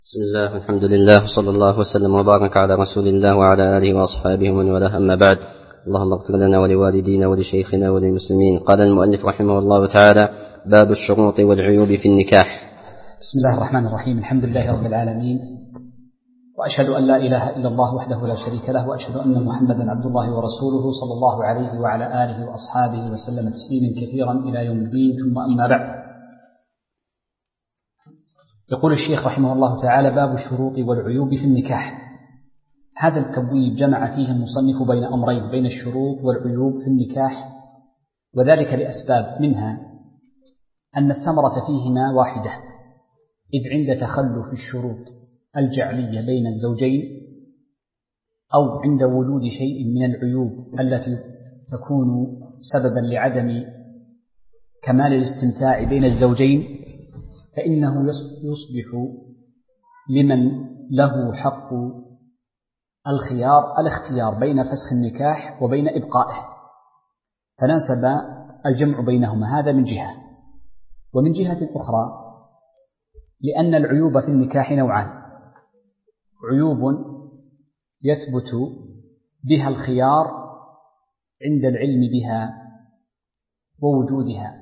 بسم الله والحمد لله وصلى الله وسلم وبارك على رسول الله وعلى آله وأصحابه ومن والاه، أما بعد. اللهم اغفر لنا ولوالدينا ولشيخنا وللمسلمين. قال المؤلف رحمه الله تعالى: باب الشروط والعيوب في النكاح. بسم الله الرحمن الرحيم. الحمد لله رب العالمين، وأشهد أن لا إله إلا الله وحده لا شريك له، وأشهد أن محمدا عبد الله ورسوله صلى الله عليه وعلى آله وأصحابه وسلم تسليما كثيرا إلى يوم الدين. ثم أما بعد، يقول الشيخ رحمه الله تعالى: باب الشروط والعيوب في النكاح. هذا التبويب جمع فيه المصنف بين أمرين، بين الشروط والعيوب في النكاح، وذلك لأسباب، منها أن الثمرة فيهما واحدة، إذ عند تخلف الشروط الجعلية بين الزوجين أو عند وجود شيء من العيوب التي تكون سببا لعدم كمال الاستمتاع بين الزوجين، فإنه يصبح لمن له حق الاختيار بين فسخ النكاح وبين إبقائه، فناسب الجمع بينهما. هذا من جهة. ومن جهة أخرى، لأن العيوب في النكاح نوعان: عيوب يثبت بها الخيار عند العلم بها ووجودها،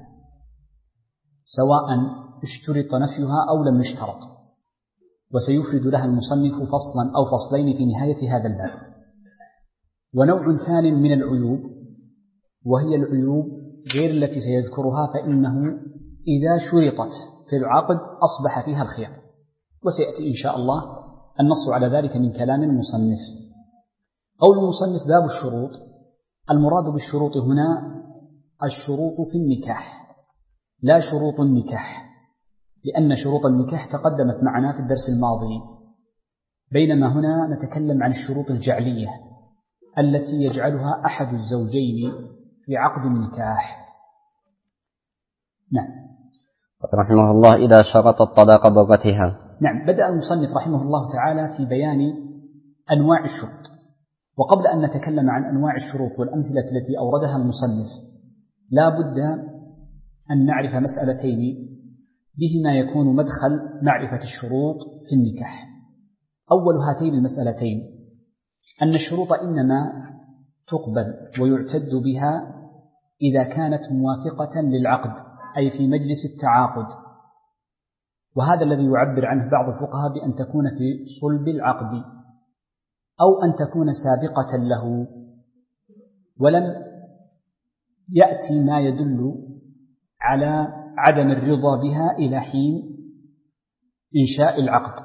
سواء اشترط نفيها أو لم يشترط، وسيفرد لها المصنف فصلا أو فصلين في نهاية هذا الباب. ونوع ثاني من العيوب، وهي العيوب غير التي سيذكرها، فإنه إذا شرطت في العقد أصبح فيها الخيار، وسيأتي إن شاء الله النص على ذلك من كلام المصنف. قول المصنف: باب الشروط، المراد بالشروط هنا الشروط في النكاح لا شروط النكاح، لأن شروط النكاح تقدمت معنا في الدرس الماضي، بينما هنا نتكلم عن الشروط الجعلية التي يجعلها أحد الزوجين في عقد النكاح. نعم. رحمه الله: إذا شرط الطلاق ضرتها. نعم. بدأ المصنف رحمه الله تعالى في بيان أنواع الشروط، وقبل أن نتكلم عن أنواع الشروط والأمثلة التي أوردها المصنف، لا بد أن نعرف مسألتين بهما يكون مدخل معرفة الشروط في النكاح. أول هاتين المسألتين أن الشروط إنما تقبل ويعتد بها إذا كانت موافقة للعقد، أي في مجلس التعاقد، وهذا الذي يعبر عنه بعض الفقهاء بأن تكون في صلب العقد، أو أن تكون سابقة له ولم يأتي ما يدل على عدم الرضا بها إلى حين إنشاء العقد.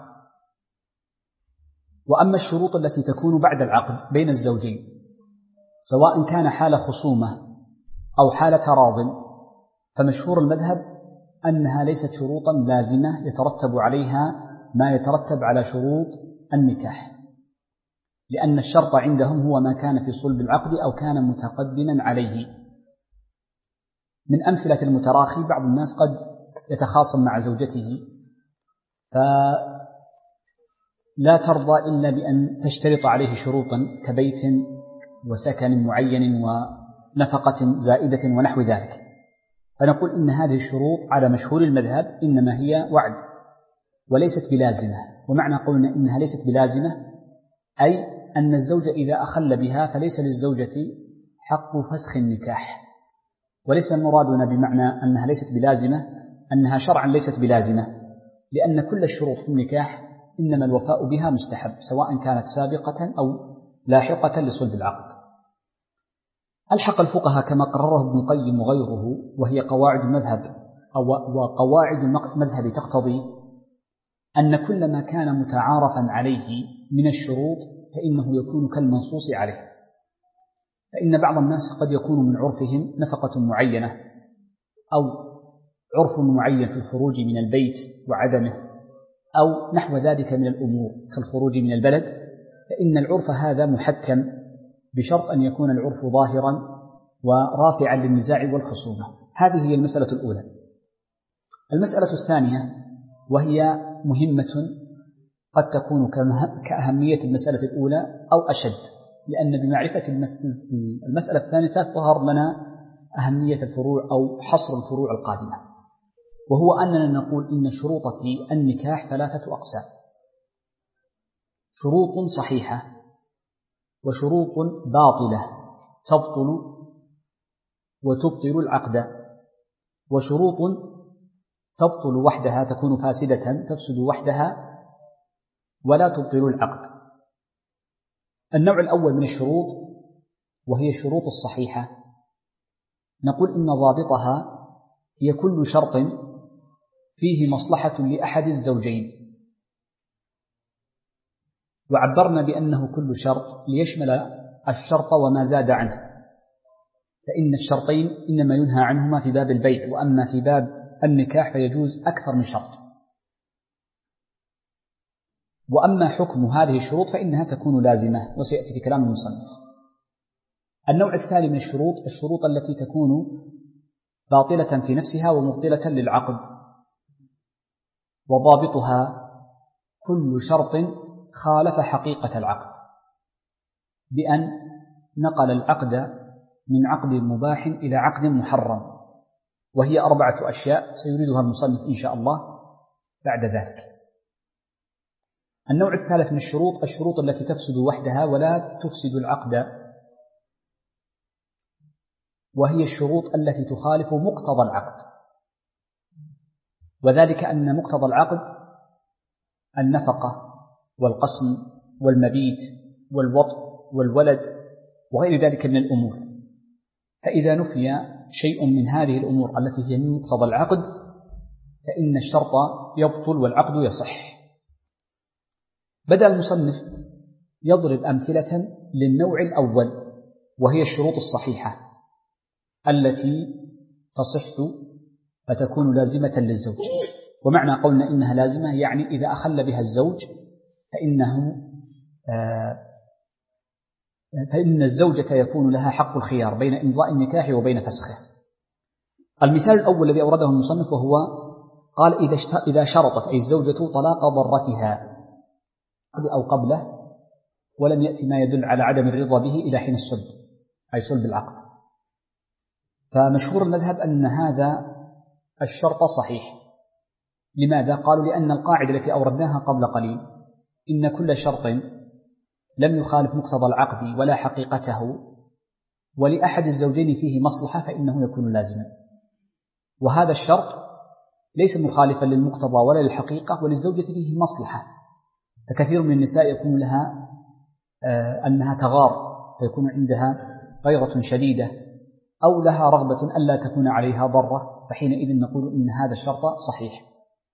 وأما الشروط التي تكون بعد العقد بين الزوجين، سواء كان حال خصومة أو حال تراض، فمشهور المذهب أنها ليست شروطا لازمة يترتب عليها ما يترتب على شروط النكاح، لأن الشرط عندهم هو ما كان في صلب العقد أو كان متقدما عليه. من أمثلة المتراخي، بعض الناس قد يتخاصم مع زوجته فلا ترضى إلا بأن تشترط عليه شروطا كبيت وسكن معين ونفقة زائدة ونحو ذلك، فنقول إن هذه الشروط على مشهور المذهب إنما هي وعد وليست بلازمة. ومعنى قولنا إنها ليست بلازمة أي أن الزوج إذا أخل بها فليس للزوجة حق فسخ النكاح، وليس مرادنا بمعنى أنها ليست بلازمة أنها شرعا ليست بلازمة، لأن كل الشروط في النكاح إنما الوفاء بها مستحب، سواء كانت سابقة أو لاحقة لصلب العقد. ألحق الفقهاء كما قرره ابن القيم وغيره، وهي قواعد المذهب وقواعد المذهب تقتضي أن كل ما كان متعارفا عليه من الشروط فإنه يكون كالمنصوص عليه. فإن بعض الناس قد يكون من عرفهم نفقة معينة أو عرف معين في الخروج من البيت وعدمه أو نحو ذلك من الأمور كالخروج من البلد، فإن العرف هذا محكم بشرط أن يكون العرف ظاهرا ورافعا للنزاع والخصومة. هذه هي المسألة الأولى. المسألة الثانية، وهي مهمة قد تكون كأهمية المسألة الأولى أو أشد، لأن بمعرفة المسألة الثانية تظهر لنا أهمية الفروع أو حصر الفروع القادمة، وهو أننا نقول إن الشروط في النكاح ثلاثة أقسام. شروط صحيحة وشروط باطلة تبطل وتبطل العقد، وشروط تبطل وحدها تكون فاسدة تفسد وحدها ولا تبطل العقد. النوع الأول من الشروط وهي الشروط الصحيحة، نقول إن ضابطها هي كل شرط فيه مصلحة لأحد الزوجين، وعبرنا بأنه كل شرط ليشمل الشرط وما زاد عنه، فإن الشرطين إنما ينهى عنهما في باب البيع، وأما في باب النكاح فيجوز أكثر من شرط. وأما حكم هذه الشروط فإنها تكون لازمة، وسيأتي في كلام المصنف. النوع الثاني من الشروط الشروط التي تكون باطلة في نفسها ومبطلة للعقد، وضابطها كل شرط خالف حقيقة العقد بأن نقل العقد من عقد مباح إلى عقد محرم، وهي 4 أشياء سيريدها المصنف إن شاء الله بعد ذلك. النوع الثالث من الشروط التي تفسد وحدها ولا تفسد العقد، وهي الشروط التي تخالف مقتضى العقد، وذلك أن مقتضى العقد النفقة والقسم والمبيت والوطء والولد وغير ذلك من الأمور، فإذا نفي شيء من هذه الأمور التي هي من مقتضى العقد فإن الشرط يبطل والعقد يصح. بدأ المصنف يضرب أمثلة للنوع الأول، وهي الشروط الصحيحة التي تصح فتكون لازمة للزوج. ومعنى قولنا إنها لازمة يعني إذا أخل بها الزوج فإن الزوجة يكون لها حق الخيار بين إمضاء النكاح وبين فسخه. المثال الأول الذي أورده المصنف وهو قال إذا شرطت أي الزوجة طلاق ضرتها أو قبله ولم يأتي ما يدل على عدم الرضا به إلى حين الصلب أي صلب العقد، فمشهور المذهب أن هذا الشرط صحيح. لماذا؟ قالوا لأن القاعدة التي أوردناها قبل قليل إن كل شرط لم يخالف مقتضى العقد ولا حقيقته ولأحد الزوجين فيه مصلحة فإنه يكون لازما، وهذا الشرط ليس مخالفا للمقتضى ولا للحقيقة وللزوجة فيه مصلحة. فكثير من النساء يكون لها أنها تغار فيكون عندها غيرة شديدة أو لها رغبة ألا تكون عليها ضرة، فحينئذ نقول إن هذا الشرط صحيح.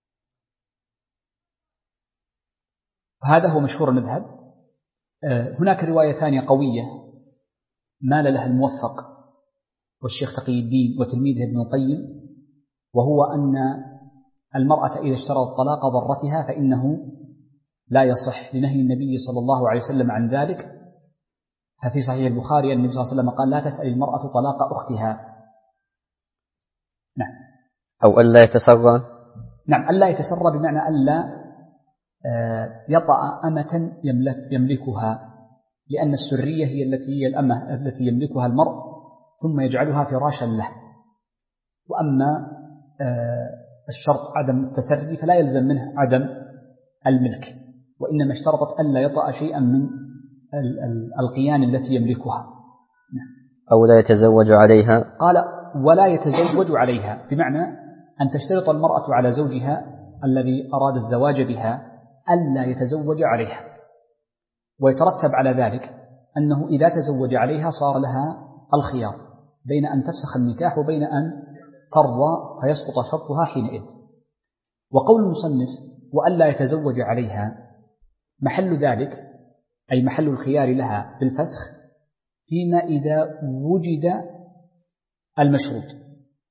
هذا هو مشهور المذهب. هناك رواية ثانية قوية مال لها الموفق والشيخ تقي الدين وتلميذه ابن القيم، وهو أن المرأة إذا اشترطت طلاق ضرتها فإنه لا يصح لنهي النبي صلى الله عليه وسلم عن ذلك. ففي صحيح البخاري النبي صلى الله عليه وسلم قال لا تسأل المرأة طلاق أختها. نعم. أو ألا يتسرى. نعم، ألا يتسرى بمعنى ألا يطأ أمة يملكها، لأن السرية هي الأمة التي يملكها المرء ثم يجعلها فراشا له. وأما الشرط عدم التسري فلا يلزم منه عدم الملك، وإنما اشترطت ألا يطأ شيئا من القيان التي يملكها. أو لا يتزوج عليها. قال ولا يتزوج عليها، بمعنى أن تشترط المرأة على زوجها الذي أراد الزواج بها ألا يتزوج عليها، ويترتب على ذلك أنه إذا تزوج عليها صار لها الخيار بين أن تفسخ النكاح وبين أن ترضى فيسقط شرطها حينئذ. وقول المصنف وألا يتزوج عليها محل ذلك أي محل الخيار لها بالفسخ فيما إذا وجد المشروط،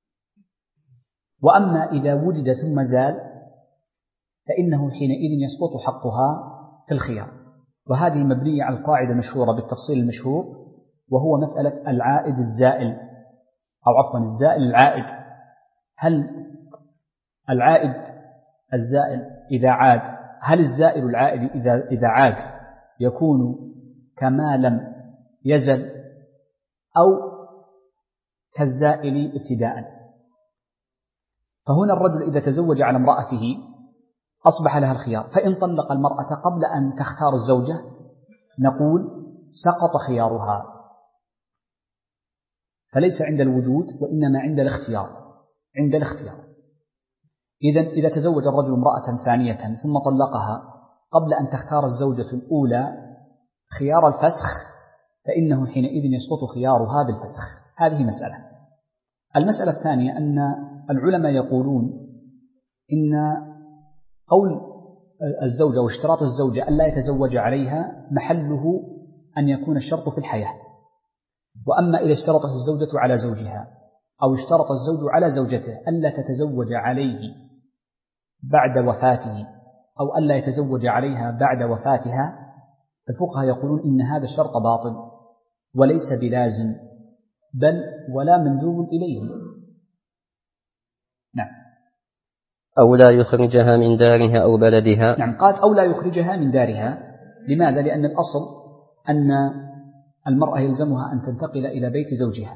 وأما إذا وجد ثم زال فإنه حينئذ يسقط حقها في الخيار. وهذه مبنية على القاعدة المشهورة بالتفصيل المشهور، وهو مسألة العائد الزائل أو عفوا الزائل العائد. هل العائد الزائل إذا عاد، هل الزائل العائد إذا عاد يكون كما لم يزل أو كالزائل ابتداء؟ فهنا الرجل إذا تزوج على امرأته أصبح لها الخيار. فإن طلق المرأة قبل أن تختار الزوجة نقول سقط خيارها، فليس عند الوجود وإنما عند الاختيار. إذا تزوج الرجل امرأة ثانية ثم طلقها قبل أن تختار الزوجة الأولى خيار الفسخ، فإنه حينئذ يسقط خيارها بالفسخ. هذه مسألة. المسألة الثانية أن العلماء يقولون إن قول الزوجة واشتراط الزوجة ألا يتزوج عليها محله أن يكون الشرط في الحياة، وأما إذا اشترطت الزوجة على زوجها أو اشترط الزوج على زوجته ألا تتزوج عليه بعد وفاته أو ألا يتزوج عليها بعد وفاتها، الفقهاء يقولون إن هذا الشرط باطل وليس بلازم بل ولا مندوب إليه. نعم. أو لا يخرجها من دارها أو بلدها. نعم، قال أو لا يخرجها من دارها. لماذا؟ لأن الأصل أن المرأة يلزمها أن تنتقل إلى بيت زوجها،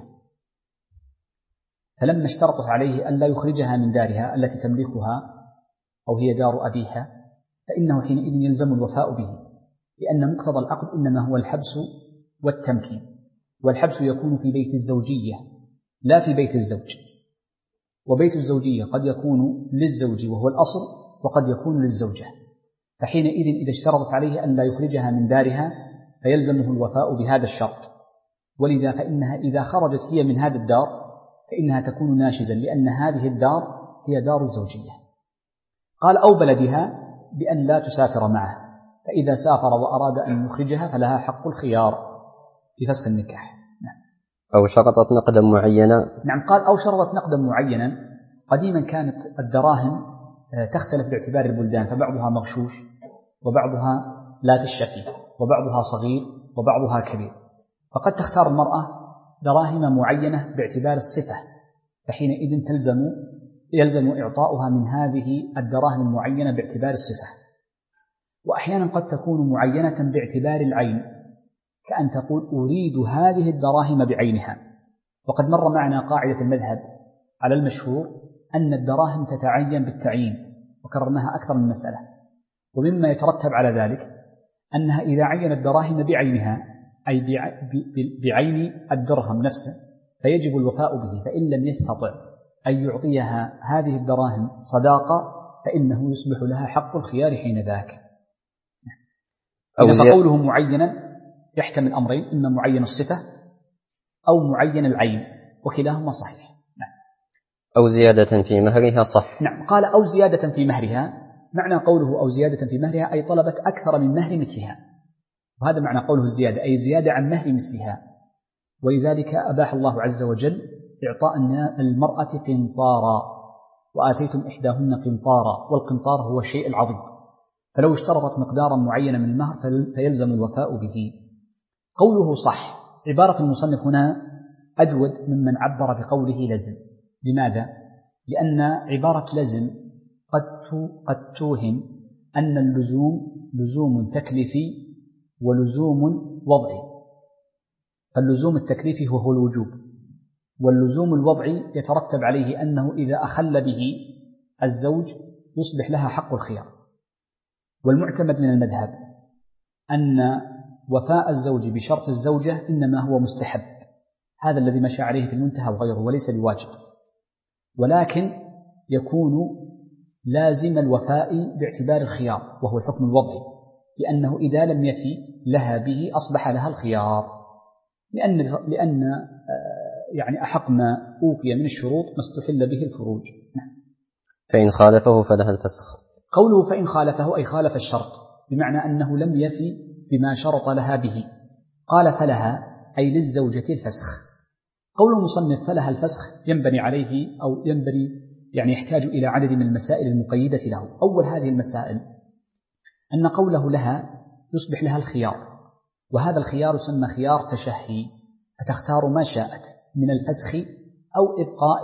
فلما اشترطت عليه أن لا يخرجها من دارها التي تملكها أو هي دار أبيها فإنه حينئذ يلزم الوفاء به، لأن مقتضى العقد إنما هو الحبس والتمكين، والحبس يكون في بيت الزوجية لا في بيت الزوج، وبيت الزوجية قد يكون للزوج وهو الأصل وقد يكون للزوجة، فحينئذ إذا اشترطت عليه أن لا يخرجها من دارها فيلزمه الوفاء بهذا الشرط. ولذا فإنها إذا خرجت هي من هذا الدار فإنها تكون ناشزا، لأن هذه الدار هي دار الزوجية. قال أو بلدها بأن لا تسافر معه، فإذا سافر وأراد أن يخرجها فلها حق الخيار في فسخ النكاح. نعم. أو شرطت نقدا معينا. نعم، قال أو شرطت نقدا معينا. قديما كانت الدراهم تختلف باعتبار البلدان، فبعضها مغشوش وبعضها لا تشفي وبعضها صغير وبعضها كبير، فقد تختار المرأة دراهم معينة باعتبار الصفة، فحينئذ يلزم إعطاؤها من هذه الدراهم المعينة باعتبار الصفة. وأحيانا قد تكون معينة باعتبار العين، كأن تقول أريد هذه الدراهم بعينها. وقد مر معنا قاعدة المذهب على المشهور أن الدراهم تتعين بالتعيين، وكررناها أكثر من مسألة. ومما يترتب على ذلك أنها إذا عين الدراهم بعينها أي بعين الدرهم نفسه فيجب الوفاء به، فإن لم يستطع أن يعطيها هذه الدراهم صداقة فإنه يصبح لها حق الخيار حين ذاك. فقوله معينا يحتمل أمرين، إما معين الصفة أو معين العين، وكلاهما صحيح. نعم. أو زيادة في مهرها صح. نعم، قال أو زيادة في مهرها. معنى قوله أو زيادة في مهرها أي طلبت أكثر من مهر مثلها، وهذا معنى قوله الزيادة أي زيادة عن مهر مثلها. ولذلك أباح الله عز وجل إعطاء المرأة قنطارا، وآتيتم إحداهن قنطارا، والقنطار هو الشيء العظيم، فلو اشترطت مقدارا معينا من المهر فيلزم الوفاء به. قوله صح، عبارة المصنف هنا أجود ممن عبر بقوله لزم. لماذا؟ لأن عبارة لزم قد توهم أن اللزوم لزوم تكليفي ولزوم وضعي، فاللزوم التكليفي هو الوجوب، واللزوم الوضعي يترتب عليه أنه إذا أخل به الزوج يصبح لها حق الخيار. والمعتمد من المذهب أن وفاء الزوج بشرط الزوجة إنما هو مستحب، هذا الذي مشى عليه في المنتهى وغيره، وليس بواجب، ولكن يكون لازم الوفاء باعتبار الخيار وهو الحكم الوضعي، لأنه إذا لم يفي لها به أصبح لها الخيار، لأن يعني أحق ما أوفي من الشروط ما استحل به الفروج. فإن خالفه فلها الفسخ. قوله فإن خالفه أي خالف الشرط، بمعنى أنه لم يفي بما شرط لها به. قال فلها أي للزوجة الفسخ. قول المصنف فلها الفسخ ينبني عليه أو ينبني يعني يحتاج إلى عدد من المسائل المقيدة له. أول هذه المسائل أن قوله لها يصبح لها الخيار، وهذا الخيار يسمى خيار تشهي، فتختار ما شاءت من الفسخ أو إبقاء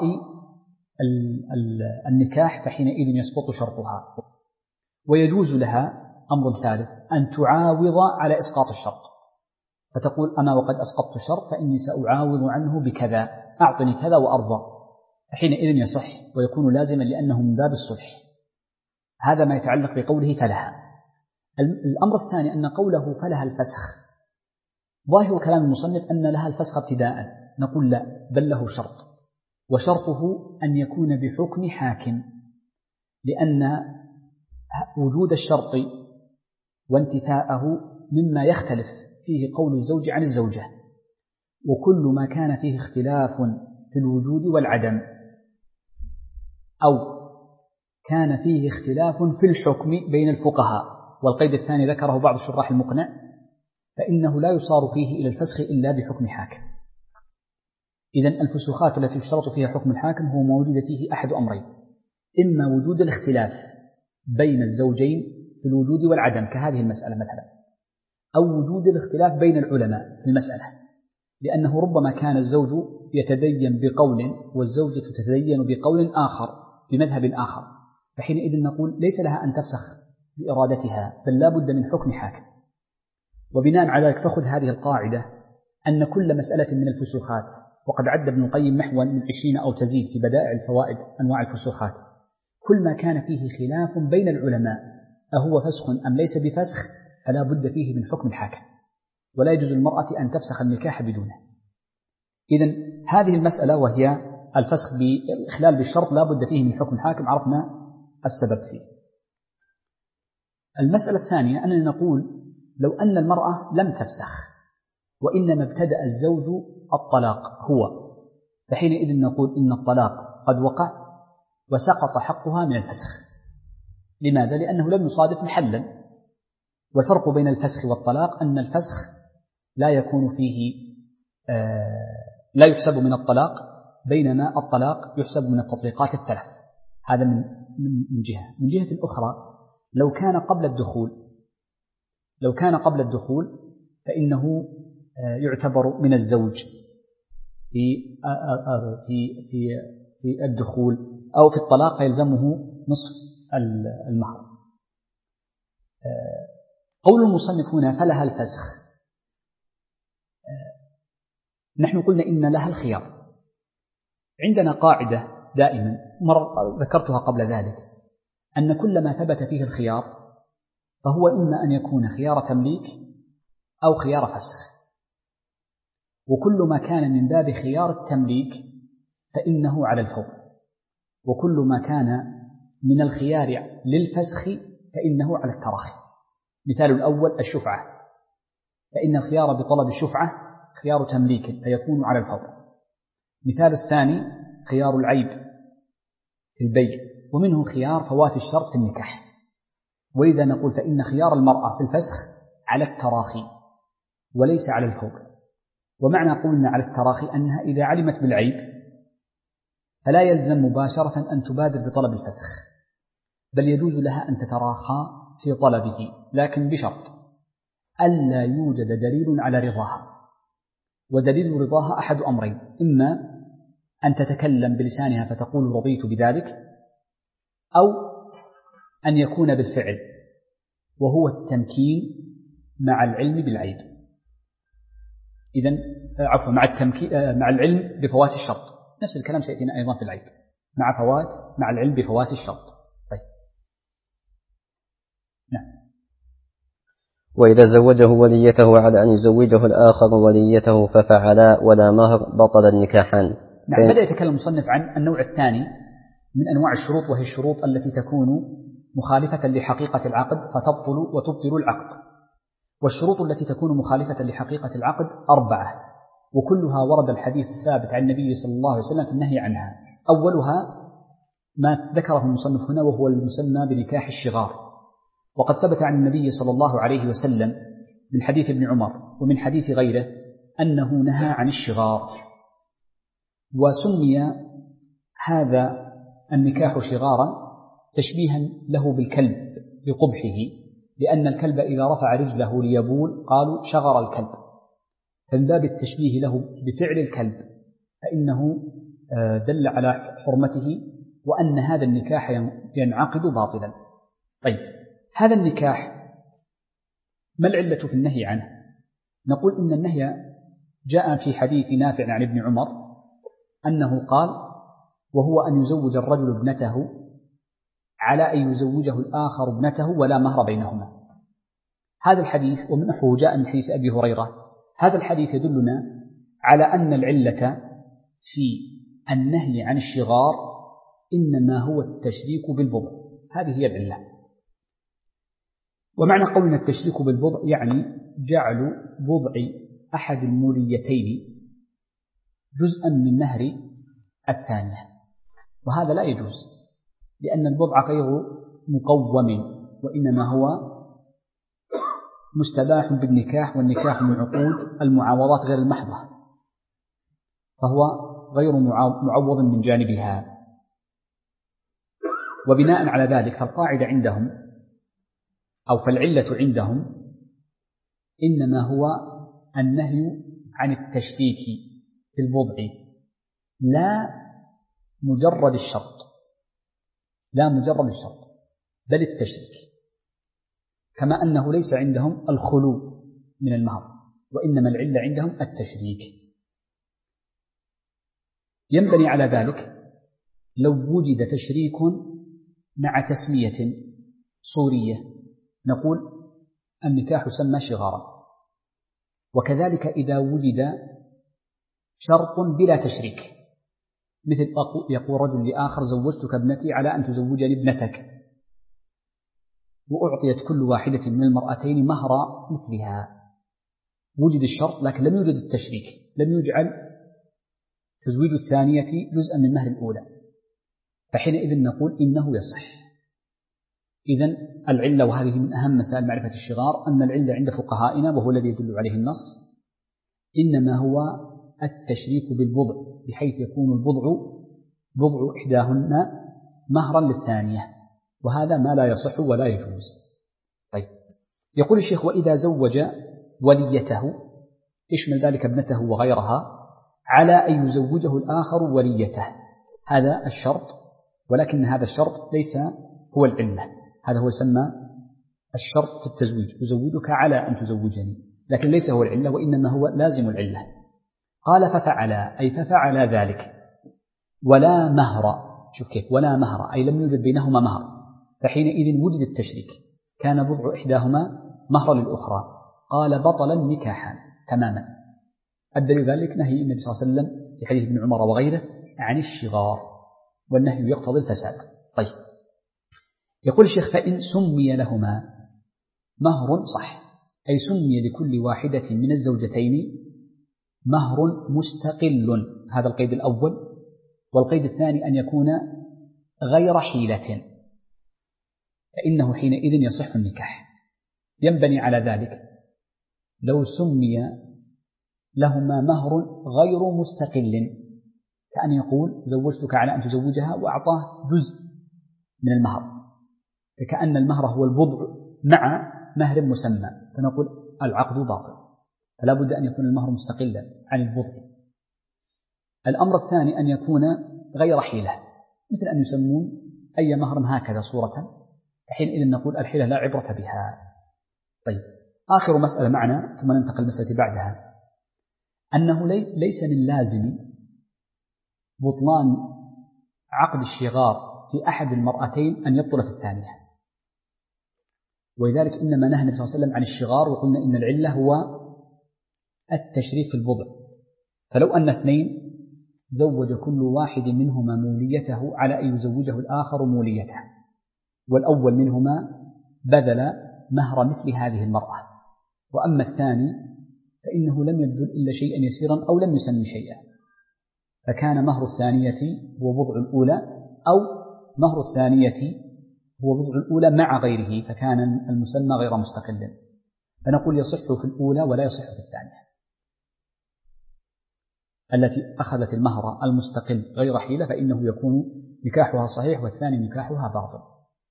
النكاح، فحينئذ يسقط شرطها. ويجوز لها أمر ثالث أن تعاوض على إسقاط الشرط، فتقول أنا وقد أسقطت الشرط فإني سأعاوض عنه بكذا، أعطني كذا وأرضى، حينئذ يصح ويكون لازما لأنه من باب الصلح. هذا ما يتعلق بقوله فلها. الأمر الثاني أن قوله فلها الفسخ ظاهر كلام المصنف أن لها الفسخ ابتداء، نقول لا، بل له شرط، وشرطه أن يكون بحكم حاكم، لأن وجود الشرط وانتفاءه مما يختلف فيه قول الزوج عن الزوجة، وكل ما كان فيه اختلاف في الوجود والعدم أو كان فيه اختلاف في الحكم بين الفقهاء، والقيد الثاني ذكره بعض شراح المقنع، فإنه لا يصار فيه إلى الفسخ إلا بحكم حاكم. إذن الفسوخات التي يشترط فيها حكم الحاكم هو موجود فيه أحد أمرين: إما وجود الاختلاف بين الزوجين في الوجود والعدم كهذه المسألة مثلا، أو وجود الاختلاف بين العلماء في المسألة، لأنه ربما كان الزوج يتدين بقول والزوجة تتدين بقول آخر بمذهب آخر، فحينئذ نقول ليس لها أن تفسخ بإرادتها، بل لا بد من حكم حاكم. وبناء على ذلك فخذ هذه القاعدة أن كل مسألة من الفسوخات، وقد عد ابن القيم نحو من 20 أو تزيد في بدائع الفوائد أنواع الفسوخات، كل ما كان فيه خلاف بين العلماء أهو فسخ أم ليس بفسخ فلا بد فيه من حكم الحاكم، ولا يجوز المرأة أن تفسخ النكاح بدونه. إذن هذه المسألة وهي الفسخ بالإخلال بالشرط لا بد فيه من حكم الحاكم، عرفنا السبب فيه. المسألة الثانية أننا نقول لو أن المرأة لم تفسخ وإنما ابتدأ الزوج الطلاق هو، فحينئذ نقول إن الطلاق قد وقع وسقط حقها من الفسخ. لماذا؟ لأنه لم يصادف محلا، والفرق بين الفسخ والطلاق أن الفسخ لا يكون فيه لا يحسب من الطلاق، بينما الطلاق يحسب من التطليقات الثلاث. هذا من جهة. من جهة أخرى لو كان قبل الدخول فإنه يعتبر من الزوج في الدخول، أو في الطلاق يلزمه نصف المهر. قول المصنف هنا فلها الفسخ، نحن قلنا إن لها الخيار. عندنا قاعدة دائما ذكرتها قبل ذلك، أن كل ما ثبت فيه الخيار فهو إما أن يكون خيار تمليك أو خيار فسخ، وكل ما كان من باب خيار التمليك فإنه على الفور، وكل ما كان من الخيار للفسخ فإنه على التراخي. مثال الأول الشفعة، فإن الخيار بطلب الشفعة خيار تمليك فيكون على الفور. مثال الثاني خيار العيب في البيع، ومنه خيار فوات الشرط في النكاح. وإذا نقول فإن خيار المرأة في الفسخ على التراخي وليس على الفور. ومعنى قولنا على التراخي أنها إذا علمت بالعيب فلا يلزم مباشرة أن تبادر بطلب الفسخ، بل يجوز لها أن تتراخى في طلبه، لكن بشرط ألا يوجد دليل على رضاها. ودليل رضاها أحد أمرين: إما أن تتكلم بلسانها فتقول رضيت بذلك، أو أن يكون بالفعل، وهو التمكين مع العلم بالعيب. إذن مع العلم بفوات الشرط، نفس الكلام سيأتينا أيضا في العيب، مع العلم بفوات الشرط. طيب. نعم. وإذا زوجه وليته على أن يزوجه الآخر وليته ففعلا ولا مهر بطل النكاحان. نعم. بدأ يتكلم المصنف عن النوع الثاني من أنواع الشروط، وهي الشروط التي تكون مخالفة لحقيقة العقد فتبطل وتبطل العقد. والشروط التي تكون مخالفة لحقيقة العقد 4، وكلها ورد الحديث الثابت عن النبي صلى الله عليه وسلم في النهي عنها. أولها ما ذكره المصنف هنا، وهو المسمى بنكاح الشغار، وقد ثبت عن النبي صلى الله عليه وسلم من حديث ابن عمر ومن حديث غيره أنه نهى عن الشغار. وسمي هذا النكاح شغارا تشبيها له بالكلب بقبحه، لأن الكلب إذا رفع رجله ليبول قالوا شغر الكلب، فمن باب التشبيه له بفعل الكلب فإنه دل على حرمته وأن هذا النكاح ينعقد باطلا. طيب، هذا النكاح ما العلة في النهي عنه؟ نقول إن النهي جاء في حديث نافع عن ابن عمر أنه قال: وهو أن يزوج الرجل ابنته على أن يزوجه الآخر ابنته ولا مهر بينهما. هذا الحديث ومنحه جاء من حديث أبي هريرة. هذا الحديث يدلنا على أن العلة في النهي عن الشغار إنما هو التشريك بالبضع. هذه هي العلة. ومعنى قولنا التشريك بالبضع يعني جعل بضع أحد الموليتين جزءا من مهر الثانية، وهذا لا يجوز لأن البضع غير مقوم، وإنما هو مستباح بالنكاح، والنكاح من عقود المعاوضات غير المحضة، فهو غير معوض من جانبها. وبناء على ذلك فالقاعدة عندهم أو فالعلة عندهم إنما هو النهي عن التشريك في البضع، لا مجرد الشرط بل التشريك، كما أنه ليس عندهم الخلو من المهر، وإنما العلة عندهم التشريك. ينبني على ذلك لو وجد تشريك مع تسمية صورية نقول النكاح يسمى شغارا، وكذلك إذا وجد شرط بلا تشريك، مثل يقول رجل لآخر زوجتك ابنتي على أن تزوجني ابنتك، وأعطيت كل واحدة من المرأتين مهر مثلها، وجد الشرط لكن لم يوجد التشريك، لم يجعل تزويج الثانية جزءا من مهر الأولى، فحينئذ نقول إنه يصح. إذن العلة، وهذه من أهم مسائل معرفة الشغار، أن العلة عند فقهائنا وهو الذي يدل عليه النص إنما هو التشريك بالبضع، بحيث يكون بضع إحداهن مهرا للثانية، وهذا ما لا يصح ولا يجوز. طيب، يقول الشيخ وإذا زوج وليته يشمل ذلك ابنته وغيرها على أن يزوجه الآخر وليته، هذا الشرط، ولكن هذا الشرط ليس هو العلة، هذا هو يسمى الشرط في التزويج، أزوجك على أن تزوجني، لكن ليس هو العلة وإنما هو لازم العلة. قال ففعل ذلك ولا مهر، شوف كيف، ولا مهر أي لم يوجد بينهما مهر، فحينئذ وجد التشريك، كان بضع إحداهما مهر للأخرى، قال بطل النكاح تماما. الدليل ذلك نهي النبي صلى الله عليه وسلم في حديث ابن عمر وغيره عن الشغار، والنهي يقتضي الفساد. طيب، يقول الشيخ فإن سمي لهما مهر صح، أي سمي لكل واحدة من الزوجتين مهر مستقل، هذا القيد الأول. والقيد الثاني أن يكون غير حيلة، فإنه حينئذ يصح النكاح. ينبني على ذلك لو سمي لهما مهر غير مستقل، كأن يقول زوجتك على أن تزوجها وأعطاه جزء من المهر، فكأن المهر هو البضع مع مهر مسمى، فنقول العقد باطل، فلا بد أن يكون المهر مستقلا عن البضع. الأمر الثاني أن يكون غير حيلة، مثل أن يسمون أي مهر هكذا صورة، حينئذ نقول الحيلة لا عبرة بها. طيب، آخر مسألة معنا ثم ننتقل المسألة بعدها، أنه ليس من لازم بطلان عقد الشغار في أحد المرأتين أن يبطل في الثانية، ولذلك إنما نهى النبي صلى الله عليه وسلم عن الشغار، وقلنا إن العلة هو التشريك في البضع. فلو أن اثنين زوج كل واحد منهما موليته على أن يزوجه الآخر موليته، والأول منهما بذل مهر مثل هذه المرأة، وأما الثاني فإنه لم يبذل إلا شيئا يسيرا أو لم يسمي شيئا، فكان مهر الثانية هو بضع الأولى، أو مهر الثانية هو بضع الأولى مع غيره، فكان المسمى غير مستقل، فنقول يصح في الأولى ولا يصح في الثانية التي أخذت المهر المستقل غير حيلة، فإنه يكون نكاحها صحيح والثاني نكاحها باطل.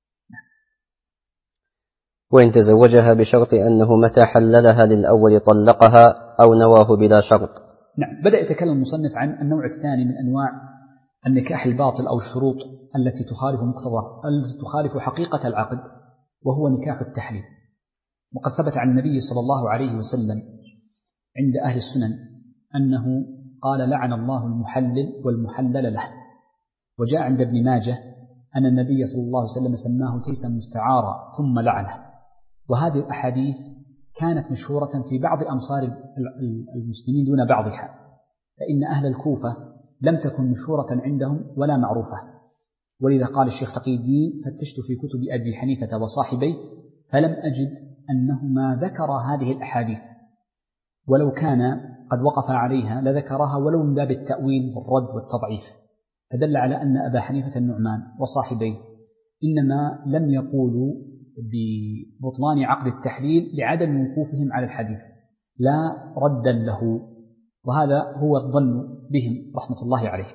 وإن تزوجها بشرط أنه متى حللها للأول طلقها أو نواه بلا شرط. نعم، بدأ يتكلم المصنف عن النوع الثاني من أنواع النكاح الباطل أو الشروط التي تخالف حقيقة العقد، وهو نكاح التحليل. وقد ثبت عن النبي صلى الله عليه وسلم عند أهل السنن أنه قال لعن الله المحلل والمحلل له. وجاء عند ابن ماجه أن النبي صلى الله عليه وسلم سماه تيسا مستعارا ثم لعنه. وهذه الأحاديث كانت مشهورة في بعض أمصار المسلمين دون بعضها، فإن أهل الكوفة لم تكن مشهورة عندهم ولا معروفة. ولذا قال الشيخ تقي الدين: فتشت في كتب أبي حنيفة وصاحبيه فلم أجد أنهما ذكر هذه الأحاديث، ولو كان قد وقف عليها لذكرها ولو من باب التأويل والرد والتضعيف. فدل على أن أبا حنيفة النعمان وصاحبيه إنما لم يقولوا ببطلان عقد التحليل لعدم وقوفهم على الحديث لا ردا له، وهذا هو الظن بهم رحمة الله عليه.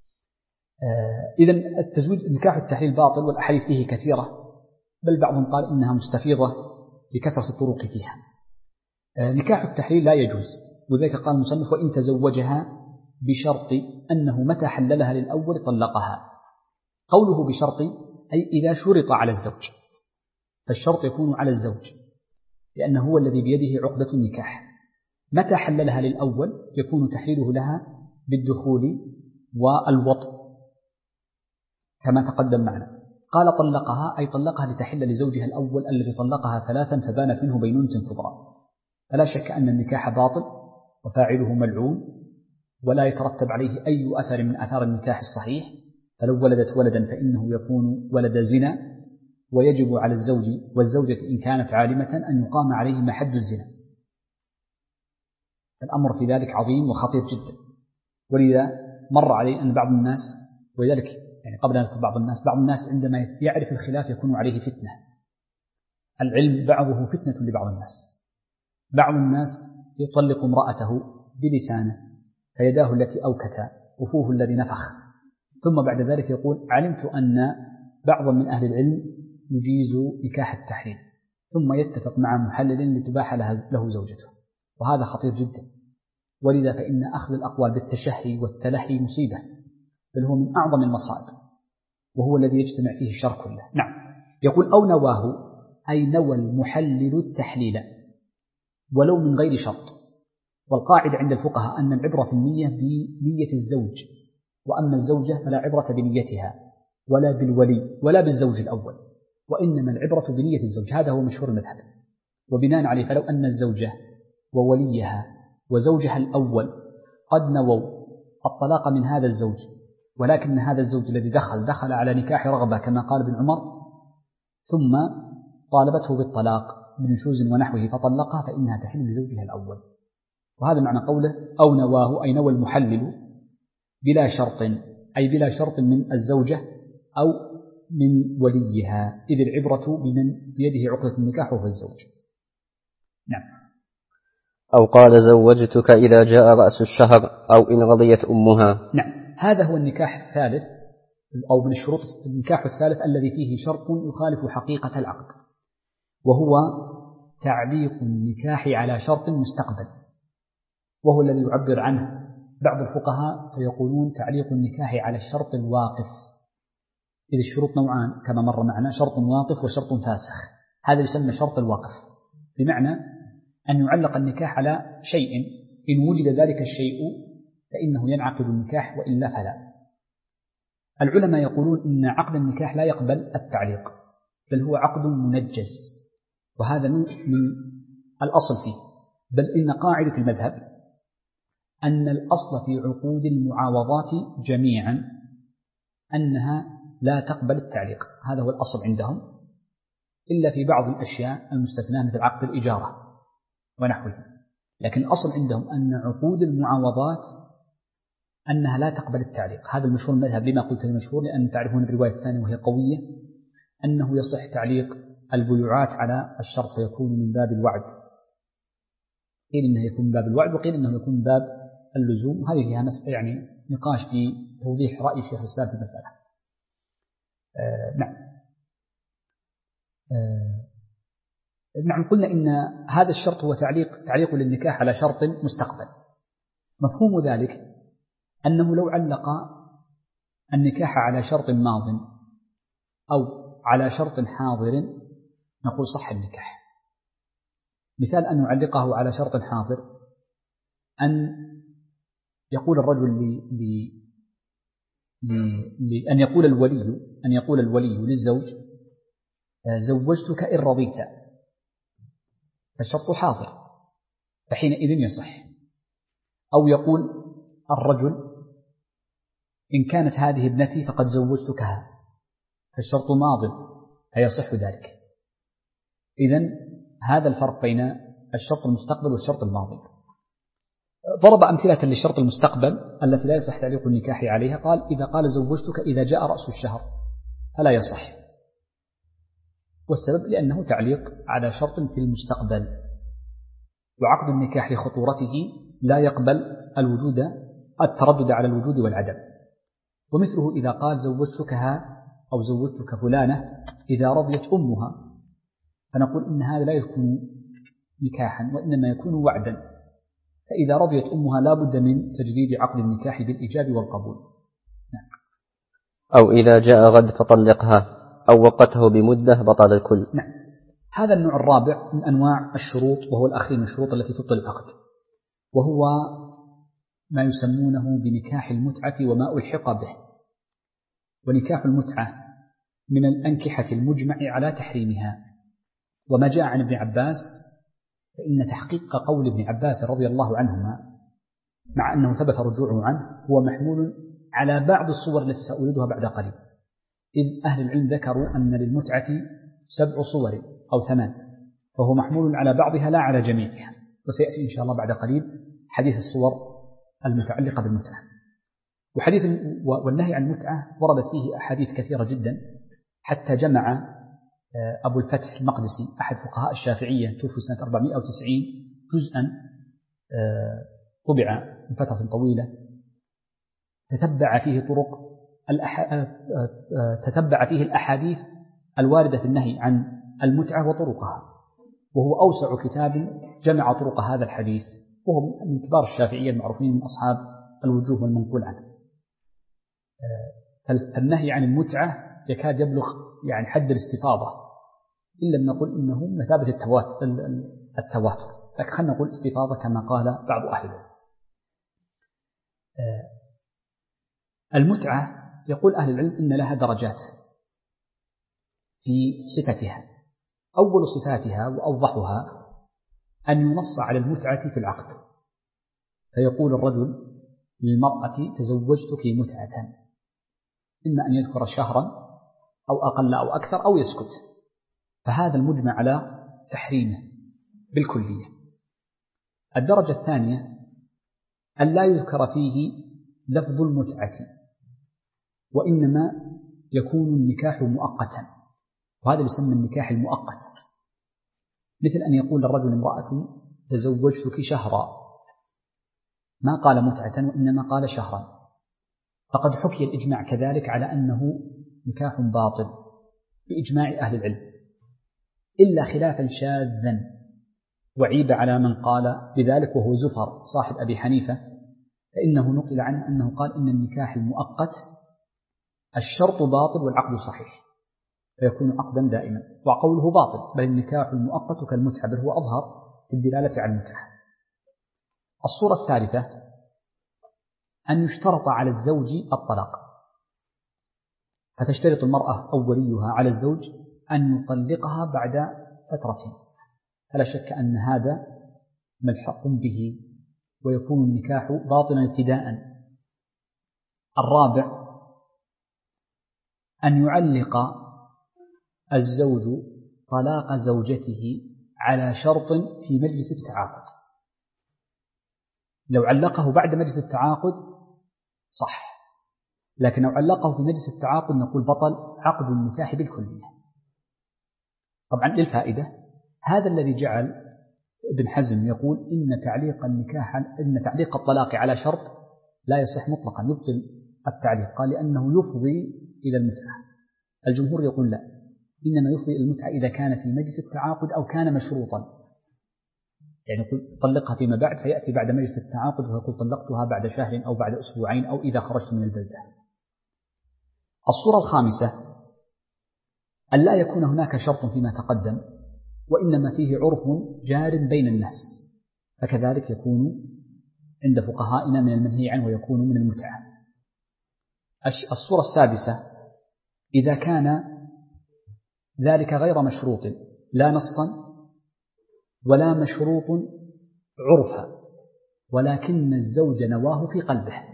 إذن التزويج نكاح التحليل باطل، والأحاديث فيه كثيرة، بل بعضهم قال إنها مستفيضة لكثرة الطرق فيها. نكاح التحليل لا يجوز، وذلك قال المصنف: وإن تزوجها بشرط أنه متى حللها للأول طلقها. قوله بشرط أي إذا شرط على الزوج، فالشرط يكون على الزوج لأنه هو الذي بيده عقدة النكاح. متى حللها للأول يكون تحليله لها بالدخول والوطء كما تقدم معنا. قال طلقها أي طلقها لتحل لزوجها الأول الذي طلقها 3 فبانت منه بينونة كبرى. فلا شك أن النكاح باطل وفاعله ملعون، ولا يترتب عليه أي أثر من آثار النكاح الصحيح. فلو ولدت ولدا فإنه يكون ولد زنا، ويجب على الزوج والزوجة إن كانت عالمة أن يقام عليهما حد الزنا. الأمر في ذلك عظيم وخطير جدا. ولذا مر عليه أن بعض الناس، ولذلك يعني قبل أن بعض الناس عندما يعرف الخلاف يكون عليه فتنة. العلم بعضه فتنة لبعض الناس. بعض الناس يطلق امرأته بلسانه فيداه التي أوكتا وفوه الذي نفخ، ثم بعد ذلك يقول: علمت أن بعضا من أهل العلم يجيز نكاح التحليل، ثم يتفق مع محلل لتباح له زوجته. وهذا خطير جدا. ولذا فإن أخذ الأقوال بالتشهي والتلهي مصيبة، بل هو من أعظم المصائب، وهو الذي يجتمع فيه الشر كله. نعم. يقول: أو نواه أي نوى المحلل التحليل ولو من غير شرط. والقاعدة عند الفقهاء أن العبرة في النية بنية الزوج، وأما الزوجة فلا عبرة بنيتها ولا بالولي ولا بالزوج الأول، وإنما العبرة بنية الزوج. هذا هو مشهور المذهب. وبناء عليه فلو أن الزوجة ووليها وزوجها الأول قد نووا الطلاق من هذا الزوج، ولكن هذا الزوج الذي دخل على نكاح رغبة كما قال ابن عمر، ثم طالبته بالطلاق بنشوز ونحوه فطلقها، فإنها تحل لزوجها الأول. وهذا معنى قوله: أو نواه أي نوى المحلل بلا شرط، أي بلا شرط من الزوجة أو من وليها، إذ العبرة بمن بيده عقدة النكاح وهو الزوج. نعم. أو قال: زوجتك إذا جاء رأس الشهر، أو إن رضيت أمها. نعم. هذا هو النكاح الثالث، أو من الشروط النكاح الثالث الذي فيه شرط يخالف حقيقة العقد، وهو تعليق النكاح على شرط مستقبل، وهو الذي يعبر عنه بعض الفقهاء فيقولون تعليق النكاح على الشرط الواقف. إذ الشروط نوعان كما مر معنا: شرط واقف وشرط فاسخ. هذا يسمى شرط الواقف، بمعنى أن يعلق النكاح على شيء، إن وجد ذلك الشيء فإنه ينعقد النكاح، وإلا فلا. العلماء يقولون إن عقد النكاح لا يقبل التعليق، بل هو عقد منجز، وهذا من الأصل فيه. بل إن قاعدة المذهب أن الأصل في عقود المعاوضات جميعا أنها لا تقبل التعليق. هذا هو الأصل عندهم، إلا في بعض الأشياء المستثناة مثل عقد الإجارة ونحوه. لكن الأصل عندهم أن عقود المعاوضات أنها لا تقبل التعليق. هذا المشهور المذهب. لما قلت المشهور؟ لأن تعرفون برواية الثانية وهي قوية أنه يصح تعليق البيوعات على الشرط فيكون من باب الوعد. قيل إنه يكون من باب الوعد، وقيل إنه يكون من باب اللزوم. وهذه فيها يعني نقاش في توضيح رأي شيخ الإسلام في المسألة. نعم. نعم. قلنا إن هذا الشرط هو تعليق للنكاح على شرط مستقبل. مفهوم ذلك أنه لو علق النكاح على شرط ماض أو على شرط حاضر نقول صح النكاح. مثال أن يعلقه على شرط حاضر أن يقول الرجل أن يقول الولي للزوج زوجتك إن رضيت، فالشرط حاضر فحينئذ يصح. أو يقول الرجل إن كانت هذه ابنتي فقد زوجتكها، فالشرط ماض فيصح ذلك. إذن هذا الفرق بين الشرط المستقبل والشرط الماضي. ضرب أمثلة للشرط المستقبل التي لا يصح تعليق النكاح عليها، قال إذا قال زوجتك إذا جاء رأس الشهر فلا يصح، والسبب لأنه تعليق على شرط في المستقبل، وعقد النكاح لخطورته لا يقبل التردد على الوجود والعدم. ومثله إذا قال زوجتكها أو زوجتك فلانة إذا رضيت أمها، فنقول إن هذا لا يكون نكاحا وإنما يكون وعدا، فإذا رضيت أمها لا بد من تجديد عقد النكاح بالإيجاب والقبول. أو إذا جاء غد فطلقها أو وقته بمدة بطل الكل. نعم، هذا النوع الرابع من أنواع الشروط، وهو الأخير من الشروط التي تبطل العقد، وهو ما يسمونه بنكاح المتعة وما ألحق به. ونكاح المتعة من الأنكحة المجمع على تحريمها، وما جاء عن ابن عباس فإن تحقيق قول ابن عباس رضي الله عنهما مع أنه ثبت رجوعه عنه هو محمول على بعض الصور التي سأوردها بعد قليل، إذ أهل العلم ذكروا أن للمتعة 7 صور أو 8، فهو محمول على بعضها لا على جميعها، وسيأتي إن شاء الله بعد قليل حديث الصور المتعلقة بالمتعة. وحديث والنهي عن المتعة وردت فيه أحاديث كثيرة جدا، حتى جمع أبو الفتح المقدسي أحد فقهاء الشافعية توفي سنة 490 جزءا طبع من فترة طويلة تتبع فيه الأحاديث الواردة في النهي عن المتعة وطرقها، وهو أوسع كتاب جمع طرق هذا الحديث، وهو من كبار الشافعية المعروفين من أصحاب الوجوه والمنقول عنه. فالنهي عن المتعة يكاد يبلغ يعني حد الاستفاضة، إلا أن نقول إنه مثابة التواتر، لكن خلينا نقول استفاضة كما قال بعض أهل العلم. المتعة يقول أهل العلم إن لها درجات في صفتها. أول صفاتها وأوضحها أن ينص على المتعة في العقد، فيقول الرجل للمرأة تزوجتك متعة، إما أن يذكر شهرا أو أقل أو أكثر أو يسكت، فهذا المجمع على تحريمه بالكلية. الدرجة الثانية أن لا يذكر فيه لفظ المتعة، وإنما يكون النكاح مؤقتا، وهذا يسمى النكاح المؤقت، مثل أن يقول الرجل لامرأة تزوجتك شهرا، ما قال متعة وإنما قال شهرا، فقد حكي الإجماع كذلك على أنه نكاح باطل بإجماع أهل العلم، إلا خلافا شاذا وعيب على من قال بذلك، وهو زفر صاحب أبي حنيفة، فإنه نقل عنه أنه قال إن النكاح المؤقت الشرط باطل والعقد صحيح، فيكون عقدا دائما، وقوله باطل، بل النكاح المؤقت كالمتعة، بل هو أظهر في الدلالة على المتعة. الصورة الثالثة أن يشترط على الزوج الطلاق، فتشترط المرأة أو وليها على الزوج أن يطلقها بعد فترة، فلا شك أن هذا ملحق به ويكون النكاح باطلا ابتداء. الرابع أن يعلق الزوج طلاق زوجته على شرط في مجلس التعاقد، لو علقه بعد مجلس التعاقد صح، لكن لو علقه في مجلس التعاقد نقول بطل عقد النكاح بالكلية. طبعا للفائدة، هذا الذي جعل ابن حزم يقول إن تعليق الطلاق على شرط لا يصح مطلقا، يبطل التعليق، قال لأنه يفضي إلى المتعة. الجمهور يقول لا، إنما يفضي إلى المتعة إذا كان في مجلس التعاقد أو كان مشروطا، يعني يقول طلقها فيما بعد، فيأتي بعد مجلس التعاقد ويقول طلقتها بعد شهر أو بعد أسبوعين أو إذا خرجت من البلدة. الصورة الخامسة أن لا يكون هناك شرط فيما تقدم، وإنما فيه عرف جار بين الناس، فكذلك يكون عند فقهائنا من المنهي عنه ويكون من المتعة. الصورة السادسة: إذا كان ذلك غير مشروط لا نصا ولا مشروط عرفا، ولكن الزوج نواه في قلبه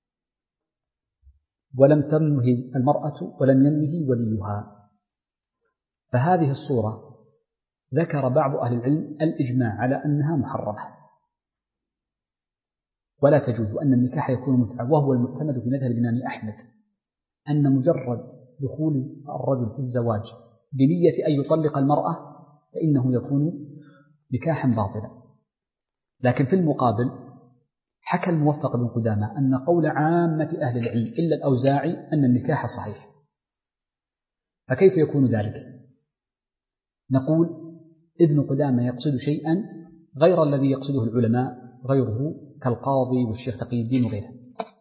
ولم تنه المرأة ولم ينه وليها، فهذه الصورة ذكر بعض أهل العلم الإجماع على أنها محرمة ولا تجوز، وأن النكاح يكون متعة. وهو المعتمد في مذهب الإمام أحمد أن مجرد دخول الرجل في الزواج بنية أن يطلق المرأة فإنه يكون نكاحا باطلا. لكن في المقابل حكى الموفق بن قدامة أن قول عامة أهل العلم إلا الأوزاعي أن النكاح صحيح. فكيف يكون ذلك؟ نقول ابن قدامة يقصد شيئا غير الذي يقصده العلماء غيره كالقاضي والشيخ تقي الدين وغيره.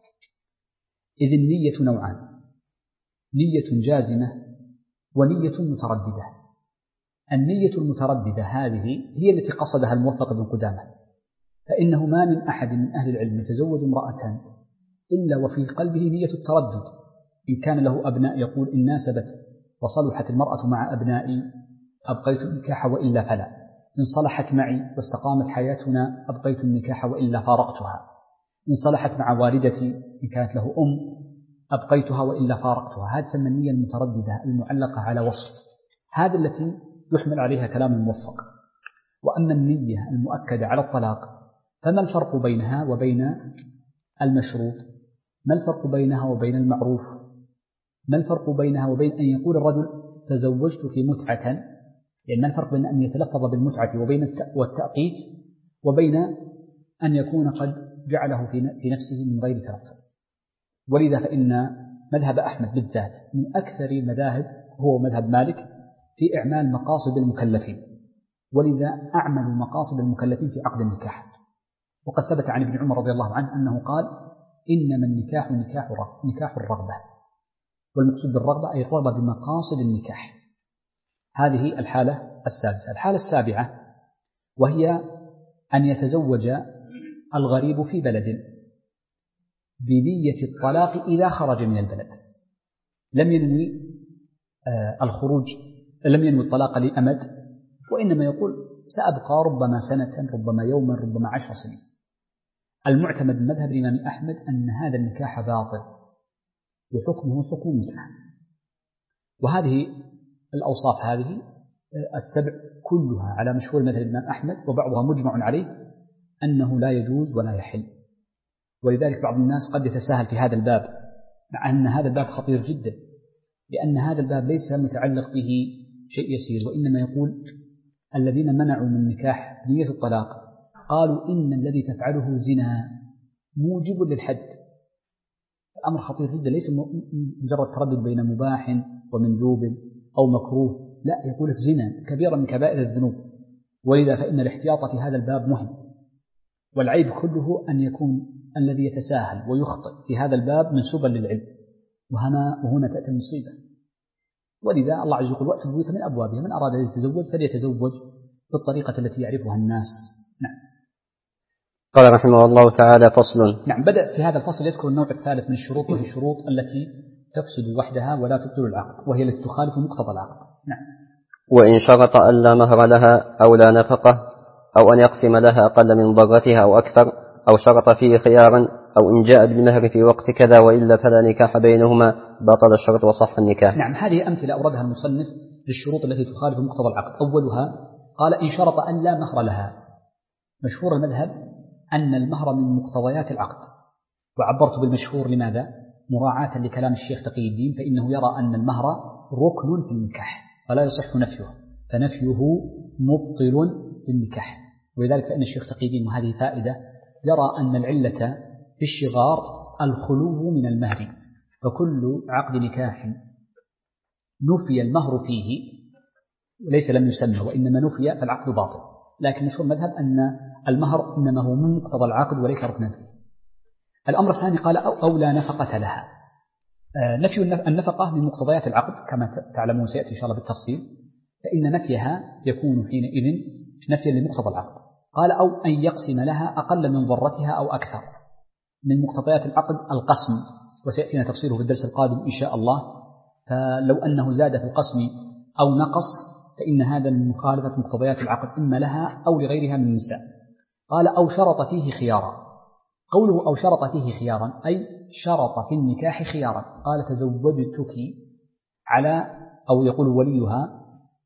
إذ النية نوعان: نية جازمة ونية مترددة. النية المترددة هذه هي التي قصدها الموفق بن قدامة، فإنه ما من أحد من أهل العلم يتزوج امرأة إلا وفي قلبه نية التردد. إن كان له أبناء يقول إن ناسبت وصلحت المرأة مع أبنائي أبقيت النكاح وإلا فلا، إن صلحت معي واستقامت حياتنا أبقيت النكاح وإلا فارقتها، إن صلحت مع والدتي إن كانت له أبقيتها وإلا فارقتها. هذه تسمى النية المترددة المعلقة على وصف، هذا التي يحمل عليها كلام الموفق. وأما النية المؤكدة على الطلاق فما الفرق بينها وبين المشروط؟ ما الفرق بينها وبين المعروف؟ ما الفرق بينها وبين أن يقول الرجل تزوجت في متعة؟ يعني ما الفرق بين أن يتلفظ بالمتعة وبين والتأقيت وبين أن يكون قد جعله في نفسه من غير تلفظ؟ ولذا فإن مذهب أحمد بالذات من أكثر المذاهب هو مذهب مالك في إعمال مقاصد المكلفين، ولذا أعمل مقاصد المكلفين في عقد النكاح. وقد ثبت عن ابن عمر رضي الله عنه أنه قال: إنما النكاح نكاح الرغبة، والمقصود بالرغبة أي الرغبة بمقاصد النكاح. هذه الحالة السادسة. الحالة السابعة وهي أن يتزوج الغريب في بلد بنية الطلاق إذا خرج من البلد، لم ينوي الخروج، لم ينوي الطلاق لأمد، وإنما يقول سأبقى ربما سنة ربما يوما ربما 10 سنين. المعتمد من مذهب الإمام أحمد أن هذا النكاح باطل وحكمه حكم متعة. وهذه الأوصاف هذه السبع كلها على مشهور مذهب الإمام أحمد، وبعضها مجمع عليه أنه لا يجوز ولا يحل. ولذلك بعض الناس قد يتساهل في هذا الباب، مع أن هذا الباب خطير جدا، لأن هذا الباب ليس متعلق به شيء يسير، وإنما يقول الذين منعوا من نكاح نية الطلاق قالوا إن الذي تفعله زنا موجب للحد. الأمر خطير جدا، ليس مجرد تردد بين مباح ومندوب أو مكروه، لا، يقول لك زنا كبيرة من كبائر الذنوب. ولذا فإن الاحتياط في هذا الباب مهم، والعيب كله أن يكون الذي يتساهل ويخطئ في هذا الباب منسوبا للعلم، وهنا تأتي المصيبة. ولذا الله عز وجل وأتوا البيوت من أبوابها، من أراد أن يتزوج فليتزوج بالطريقة التي يعرفها الناس. نعم. قال رحمه الله تعالى: فصل. نعم، بدأ في هذا الفصل يذكر النوع الثالث من الشروط، وهي الشروط التي تفسد وحدها ولا تبطل العقد، وهي التي تخالف مقتضى العقد. نعم. وإن شرط أن لا مهر لها أو لا نفقة أو أن يقسم لها أقل من ضرتها أو أكثر، أو شرط فيه خيارا، أو إن جاء بالمهر في وقت كذا وإلا فلا نكاح بينهما، بطل الشرط وصح النكاح. نعم، هذه أمثلة أوردها المصنف للشروط التي تخالف مقتضى العقد. أولها قال: إن شرط أن لا مهر لها. مشهور المذهب أن المهر من مقتضيات العقد، وعبرت بالمشهور لماذا؟ مراعاة لكلام الشيخ تقي الدين، فإنه يرى أن المهر ركن في النكاح فلا يصح نفيه، فنفيه مبطل للنكاح. ولذلك فإن الشيخ تقي الدين، وهذه فائدة، يرى أن العلة في الشغار الخلو من المهر، فكل عقد نكاح نفي المهر فيه ليس لم يسمى، وإنما نفي فالعقد باطل. لكن مشهور المذهب أن المهر إنما هو من مقتضى العقد وليس ركنا فيه. الأمر الثاني قال: أو لا نفقة لها. نفي النفقة من مقتضيات العقد كما تعلمون، سيأتي إن شاء الله بالتفصيل، فإن نفيها يكون حينئذ نفيا لمقتضى العقد. قال: أو أن يقسم لها أقل من ضرتها أو أكثر. من مقتضيات العقد القسم، وسيأتينا تفصيله في الدرس القادم إن شاء الله. فلو أنه زاد في القسم أو نقص فإن هذا من مخالفة مقتضيات العقد إما لها أو لغيرها من النساء. قال أو شرط فيه خيارا. قوله أو شرط فيه خيارا أي شرط في النكاح خيارا. قال تزوجتك على، أو يقول وليها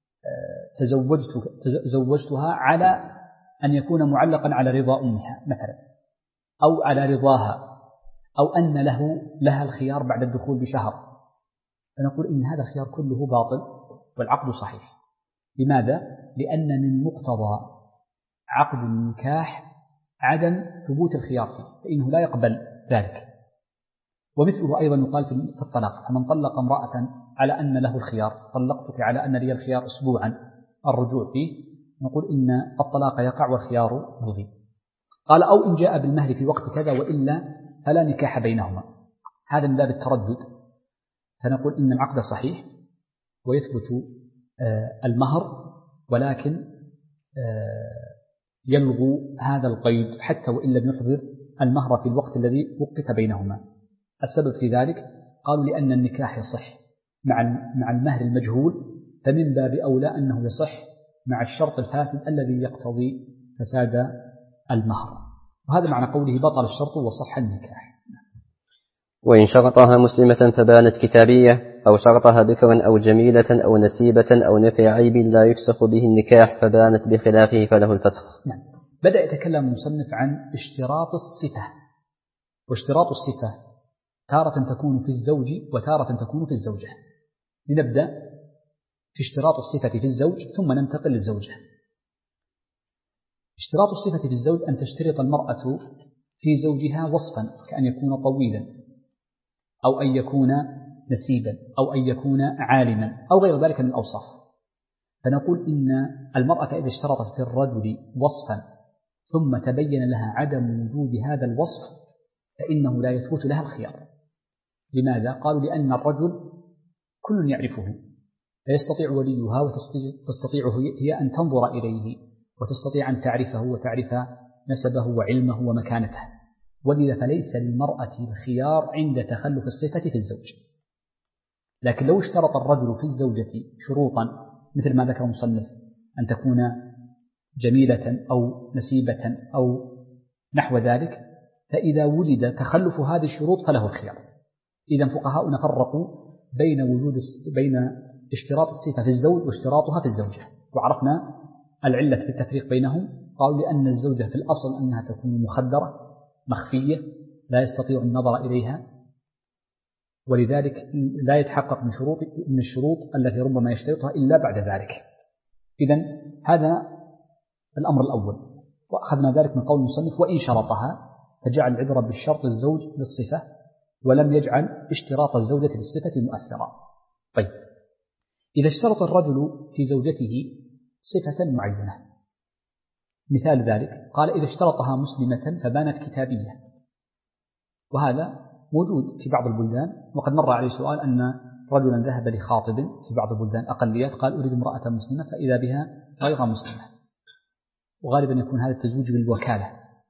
تزوجتها على أن يكون معلقا على رضا أمها مثلا، أو على رضاها، أو أن لها الخيار بعد الدخول بشهر، فنقول إن هذا الخيار كله باطل والعقد صحيح. لماذا؟ لأن من مقتضى عقد النكاح عدم ثبوت الخيار فيه، فإنه لا يقبل ذلك. ومثله أيضا يقال في الطلاق، فمن طلق امرأة على أن له الخيار، طلقتك على أن لي الخيار أسبوعا الرجوع فيه، نقول إن الطلاق يقع والخيار مضي. قال أو إن جاء بالمهر في وقت كذا وإلا فلا نكاح بينهما، هذا من باب التردد، فنقول إن العقد صحيح ويثبت المهر، ولكن يلغو هذا القيد حتى وإن لم يحضر المهر في الوقت الذي وقت بينهما. السبب في ذلك قالوا لأن النكاح يصح مع المهر المجهول، فمن باب أولى أنه يصح مع الشرط الفاسد الذي يقتضي فساد المهر. وهذا معنى قوله بطل الشرط وصح النكاح. وإن شرطها مسلمة فبانت كتابية، أو شرطها بكرا أو جميلة أو نسيبة أو نفي عيب لا يفسخ به النكاح فبانت بخلافه فله الفسخ. نعم. بدأ يتكلم المصنف عن اشتراط الصفة. واشتراط الصفة تارة تكون في الزوج وتارة تكون في الزوجة. لنبدأ في اشتراط الصفة في الزوج ثم ننتقل للزوجة. اشتراط الصفة في الزوج أن تشترط المرأة في زوجها وصفا، كأن يكون طويلا أو أن يكون نسيبا أو أن يكون عالما أو غير ذلك من الأوصاف. فنقول إن المرأة إذا اشترطت في الرجل وصفا ثم تبين لها عدم وجود هذا الوصف فإنه لا يثبت لها الخيار. لماذا؟ قالوا لأن الرجل كل يعرفه، فيستطيع وليها وتستطيع هي أن تنظر إليه وتستطيع أن تعرفه وتعرف نسبه وعلمه ومكانته، ولذا فليس للمرأة الخيار عند تخلف الصفة في الزوج. لكن لو اشترط الرجل في الزوجة شروطا مثل ما ذكر المصنف أن تكون جميلة أو نسيبة أو نحو ذلك، فإذا وجد تخلف هذه الشروط فله الخيار. إذا فقهاؤنا فرقوا بين اشتراط الصفة في الزوج واشتراطها في الزوجة، وعرفنا العلة في التفريق بينهم. قالوا لأن الزوجة في الأصل أنها تكون مخدرة مخفية لا يستطيع النظر إليها، ولذلك لا يتحقق من الشروط التي ربما يشترطها إلا بعد ذلك. إذن هذا الأمر الأول، وأخذنا ذلك من قول المصنف وإن شرطها، فجعل العبرة بالشرط الزوج للصفة ولم يجعل اشتراط الزوجة للصفة مؤثرا. طيب، إذا اشترط الرجل في زوجته صفة معينة، مثال ذلك قال إذا اشترطها مسلمة فبانت كتابية، وهذا موجود في بعض البلدان. وقد مر عليه سؤال أن رجلا ذهب لخاطب في بعض البلدان أقليات قال أريد امرأة مسلمة فإذا بها غير مسلمة، وغالبا يكون هذا التزويج بالوكالة،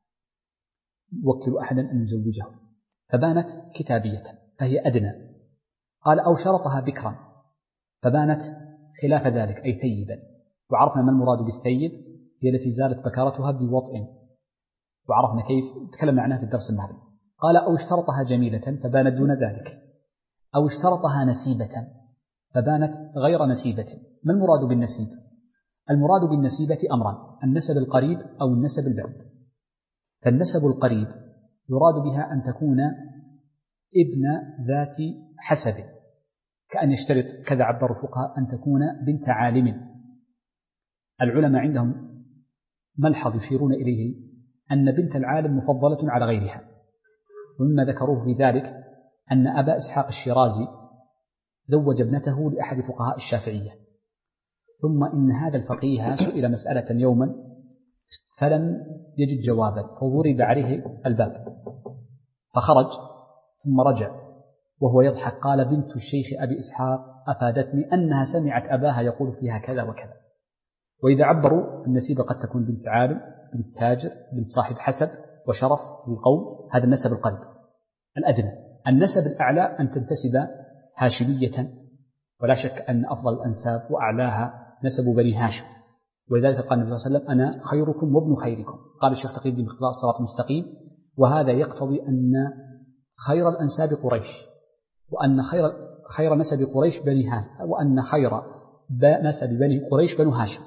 يوكل أحدا أن يزوجه، فبانت كتابية فهي أدنى. قال أو شرطها بكرا فبانت خلاف ذلك أي ثيبا، وعرفنا ما المراد بالثيب، هي التي زالت بكارتها بوطء، وعرفنا كيف تكلمنا عنها في الدرس الماضي. قال أو اشترطها جميلة فبانت دون ذلك، أو اشترطها نسيبة فبانت غير نسيبة. ما المراد بالنسيب؟ المراد بالنسيبة أمران: النسب القريب أو النسب البعيد. فالنسب القريب يراد بها أن تكون ابن ذات حسب، كأن يشترط كذا عبر الفقهاء أن تكون بنت عالم. العلماء عندهم ملحظ يشيرون إليه أن بنت العالم مفضلة على غيرها، ومما ذكروه في ذلك أن أبا إسحاق الشيرازي زوج ابنته لأحد فقهاء الشافعية، ثم إن هذا الفقيه سئل مسألة يوما فلم يجد جوابا، فضرب عليه الباب فخرج ثم رجع وهو يضحك، قال بنت الشيخ أبي إسحاق أفادتني أنها سمعت أباها يقول فيها كذا وكذا. وإذا عبروا النسيبة قد تكون بنت عالم، بنت تاجر، بنت صاحب حسب وشرف للقوم، هذا النسب القريب الأدنى. النسب الأعلى أن تنتسب هاشمية، ولا شك أن أفضل الأنساب وأعلاها نسب بني هاشم، ولذلك قال النبي صلى الله عليه وسلم أنا خيركم وابن خيركم. قال الشيخ تقي الدين باقتضاء الصراط المستقيم، وهذا يقتضي أن خير الأنساب قريش، وأن خير نسب قريش بني هاشم، وأن خير نسب بني قريش بنو هاشم،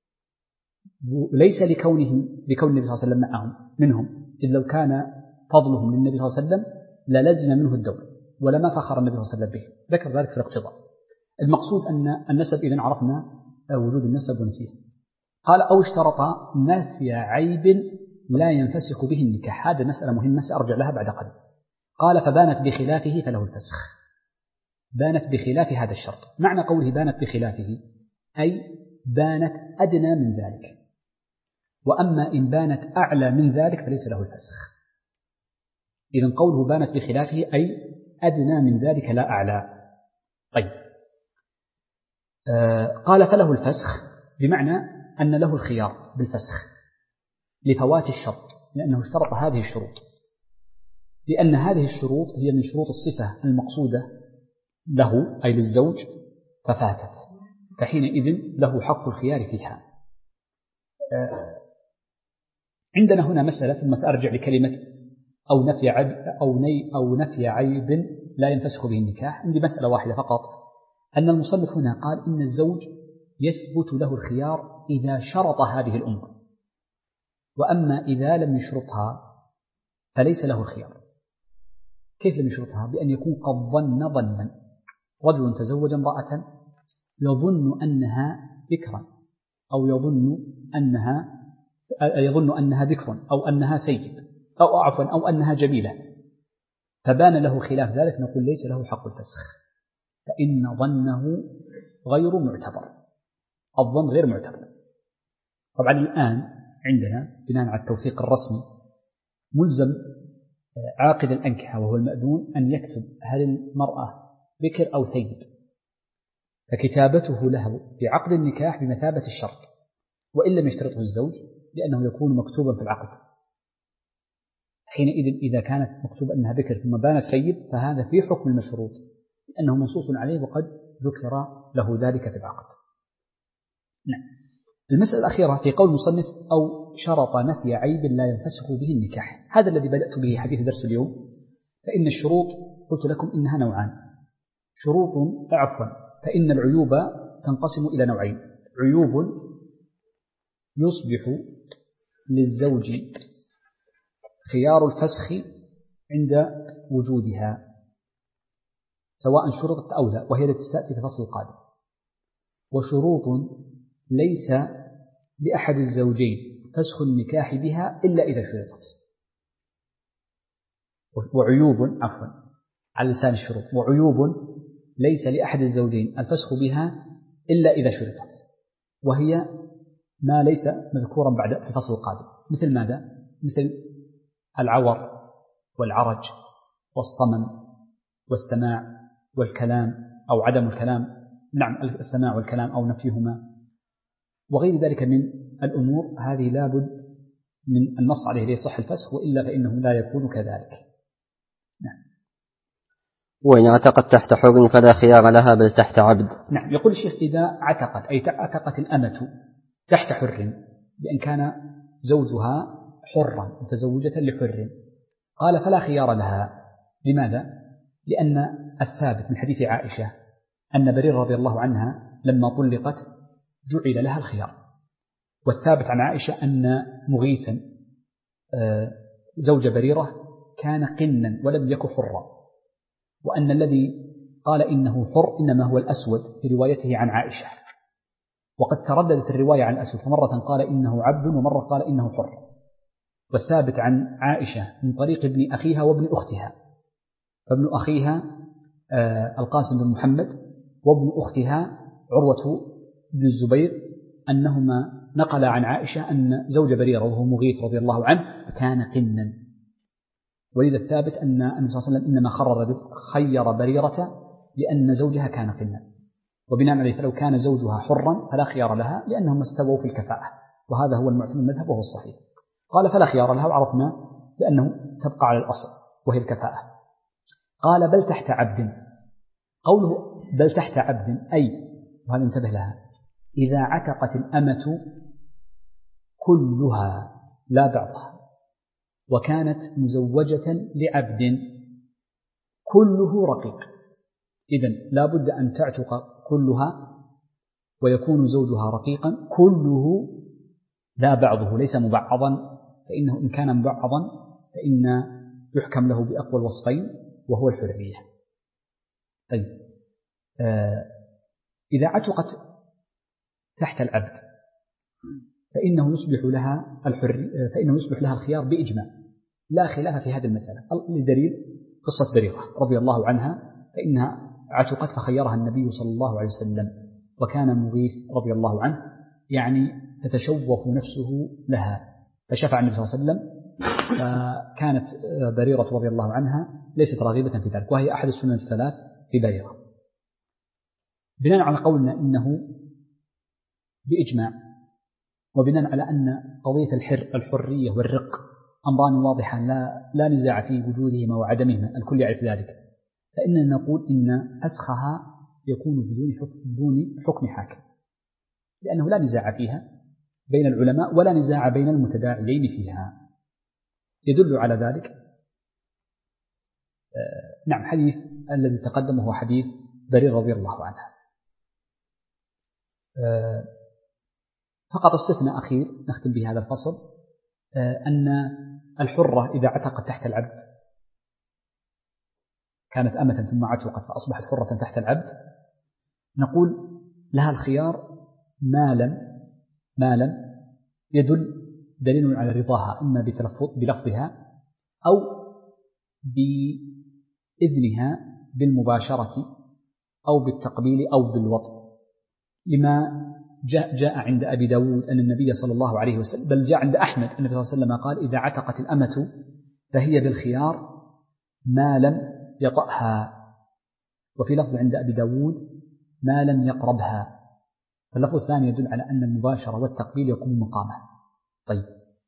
ليس لكون النبي صلى الله عليه وسلم منهم، إذ لو كان فضلهم للنبي صلى الله عليه وسلم للزم منه الدور، ولما فخر النبي صلى الله عليه وسلم به. ذكر ذلك في الاقتضاء. المقصود أن النسب إذن عرفنا وجود النسب ونفيه. قال أو اشترط نفي عيب لا ينفسخ به النكاح. هذا مسألة مهمة سأرجع لها بعد قليل. قال فبانت بخلافه فله الفسخ. بانت بخلاف هذا الشرط. معنى قوله بانت بخلافه أي بانت أدنى من ذلك، وأما إن بانت أعلى من ذلك فليس له الفسخ. إذن قوله بانت بخلافه أي أدنى من ذلك لا أعلى. طيب، قال فله الفسخ بمعنى أن له الخيار بالفسخ لفوات الشرط، لأنه اشترط هذه الشروط، لأن هذه الشروط هي من شروط الصفة المقصودة له أي للزوج ففاتت، فحينئذ له حق الخيار فيها. عندنا هنا مسألة، ثم سأرجع لكلمة أو نفي عيب لا ينفسخ به النكاح. عندي مسألة واحدة فقط، أن المصنف هنا قال إن الزوج يثبت له الخيار إذا شرط هذه الأمور، وأما إذا لم يشرطها فليس له الخيار. كيف لم يشرطها؟ بأن يكون قد ظن ظنا. رجل تزوج امرأة يظن أنها بكرا، أو يظن أنها بكر، أو أنها سيد، أو أنها جميلة، فبان له خلاف ذلك، نقول ليس له حق الفسخ، فإن ظنه غير معتبر. الظن غير معتبر. طبعا الآن عندنا بناء على التوثيق الرسمي ملزم عاقد الأنكحة وهو المأذون أن يكتب هل المرأة بكر أو ثيب، فكتابته له في عقد النكاح بمثابة الشرط، وإن لم يشترطه الزوج لأنه يكون مكتوبا في العقد. حينئذ إذا كانت مكتوبة أنها بكر ثم بانت ثيب فهذا في حكم المشروط، لأنه منصوص عليه وقد ذكر له ذلك في العقد. نعم. المسألة الأخيرة في قول المصنف أو شرط نفي عيب لا ينفسخ به النكاح، هذا الذي بدأت به حديث درس اليوم. فإن الشروط قلت لكم إنها نوعان، فإن العيوب تنقسم إلى نوعين: عيوب يصبح للزوج خيار الفسخ عند وجودها سواء شرطت أو لا، وهي التي تأتي في الفصل القادم. وشروط ليس لأحد الزوجين فسخ النكاح بها إلا إذا شرطت. وعيوب على لسان الشروط، وعيوب ليس لأحد الزوجين الفسخ بها إلا إذا شرطت، وهي ما ليس مذكورا بعد في الفصل القادم. مثل ماذا؟ مثل العور والعرج والصمم والسماع والكلام أو عدم الكلام، نعم السماع والكلام أو نفيهما، وغير ذلك من الأمور. هذه لابد من النص عليه ليصح الفسخ، وإلا فإنه لا يكون كذلك. نعم. وإن اعتقت تحت حر فلا خيار لها بل تحت عبد. نعم. يقول الشيخ إذا اعتقت، أي اعتقت الأمة تحت حر، بأن كان زوجها حرا متزوجة لحر، قال فلا خيار لها. لماذا؟ لأن الثابت من حديث عائشة أن بريرة رضي الله عنها لما طلقت جعل لها الخيار، والثابت عن عائشة أن مغيثا زوج بريرة كان قنا ولم يك حرا، وأن الذي قال إنه حر إنما هو الأسود في روايته عن عائشة، وقد ترددت الرواية عن الأسود، فمرة قال إنه عبد ومرة قال إنه حر. والثابت عن عائشة من طريق ابن أخيها وابن أختها، فابن أخيها القاسم بن محمد، وابن أختها عروة بن الزبير، أنهما نقل عن عائشة أن زوج بريرة وهو مغيث رضي الله عنه كان قنا. ولذا الثابت أن النبي صلى الله عليه وسلم إنما خير بريرة لأن زوجها كان قنا، وبناء عليه فلو كان زوجها حرا فلا خيار لها لأنهم استووا في الكفاءة، وهذا هو المعتمد المذهب وهو الصحيح. قال فلا خيار لها، وعرفنا لأنه تبقى على الأصل وهي الكفاءة. قال بل تحت عبد. قوله بل تحت عبد أي، وهذا انتبه لها، إذا عتقت الأمة كلها لا بعضها وكانت مزوجة لعبد كله رقيق، إذن لا بد أن تعتق كلها ويكون زوجها رقيقا كله لا بعضه ليس مبعضا، فإنه إن كان مبعضا فإن يحكم له بأقوى الوصفين وهو الحرية. طيب، إذا عتقت تحت العبد فإنه يصبح لها الخيار بإجماع، لا خلاف في هذه المسألة. لدليل قصة بريرة رضي الله عنها، فإنها عتقت فخيرها النبي صلى الله عليه وسلم، وكان مغيث رضي الله عنه يعني تتشوف نفسه لها، فشفع النبي صلى الله عليه وسلم، فكانت بريرة رضي الله عنها ليست راغبة في ذلك، وهي أحد السنن الثلاث في بريرة. بناء على قولنا إنه بإجماع، وبناء على أن قضية الحرية والرق أمران واضحان لا نزاع في وجودهما وعدمهما، الكل يعرف ذلك، فإننا نقول إن فسخها يكون بدون حكم حاكم، لأنه لا نزاع فيها بين العلماء ولا نزاع بين المتداعيين فيها. يدل على ذلك نعم حديث الذي تقدم هو حديث بريرة رضي الله عنها. فقط استثناء أخير نختم به هذا الفصل، أن الحرة إذا عتقت تحت العبد، كانت أمة ثم عتقت فأصبحت حرة تحت العبد، نقول لها الخيار ما لم يدل دليل على رضاها، إما بلفظها أو بإذنها بالمباشرة أو بالتقبيل أو بالوطء، لما جاء عند أبي داود أن النبي صلى الله عليه وسلم، بل جاء عند أحمد النبي صلى الله عليه وسلم قال إذا عتقت الأمة فهي بالخيار ما لم يطأها، وفي لفظ عند أبي داود ما لم يقربها، فاللفظ الثاني يدل على أن المباشرة والتقبيل يكون مقامه. طيب،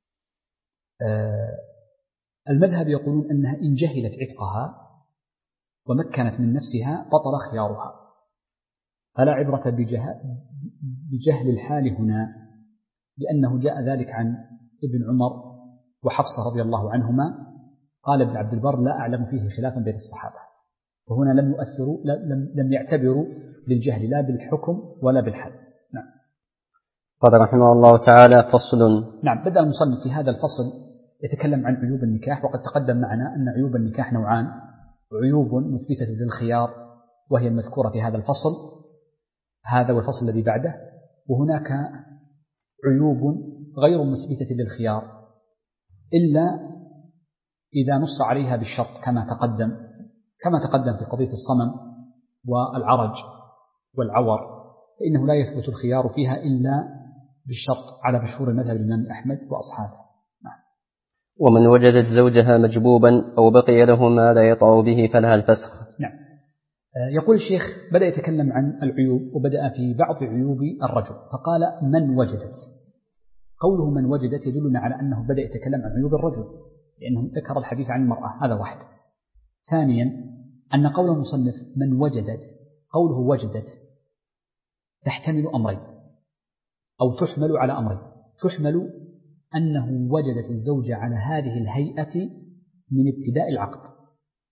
المذهب يقولون أنها إن جهلت عتقها ومكنت من نفسها بطل خيارها، فلا عبرة بجهل الحال هنا، لأنه جاء ذلك عن ابن عمر وحفصة رضي الله عنهما. قال ابن عبد البر لا أعلم فيه خلافا بين الصحابة، وهنا لم يعتبروا بالجهل لا بالحكم ولا بالحد. نعم. قال رحمه الله تعالى فصل. نعم، بدأ المصنف في هذا الفصل يتكلم عن عيوب النكاح، وقد تقدم معنا أن عيوب النكاح نوعان، عيوب مثبتة للخيار وهي المذكورة في هذا الفصل هذا والفصل الذي بعده، وهناك عيوب غير مثبتة للخيار إلا إذا نص عليها بالشرط كما تقدم في قضية الصمم والعرج والعور، فإنه لا يثبت الخيار فيها إلا بالشرط على مشهور المذهب الإمام أحمد وأصحابه. نعم. ومن وجدت زوجها مجبوبا أو بقي له ما لا يطأ به فلها الفسخ. نعم. يقول الشيخ بدأ يتكلم عن العيوب، وبدأ في بعض عيوب الرجل فقال من وجدت. قوله من وجدت يدلنا على أنه بدأ يتكلم عن عيوب الرجل، لأنه ذكر الحديث عن المرأة، هذا واحد. ثانيا أن قول المصنف من وجدت، قوله وجدت تحتمل أمرين أو تحمل على أمرين. تحمل أنه وجدت الزوجة على هذه الهيئة من ابتداء العقد،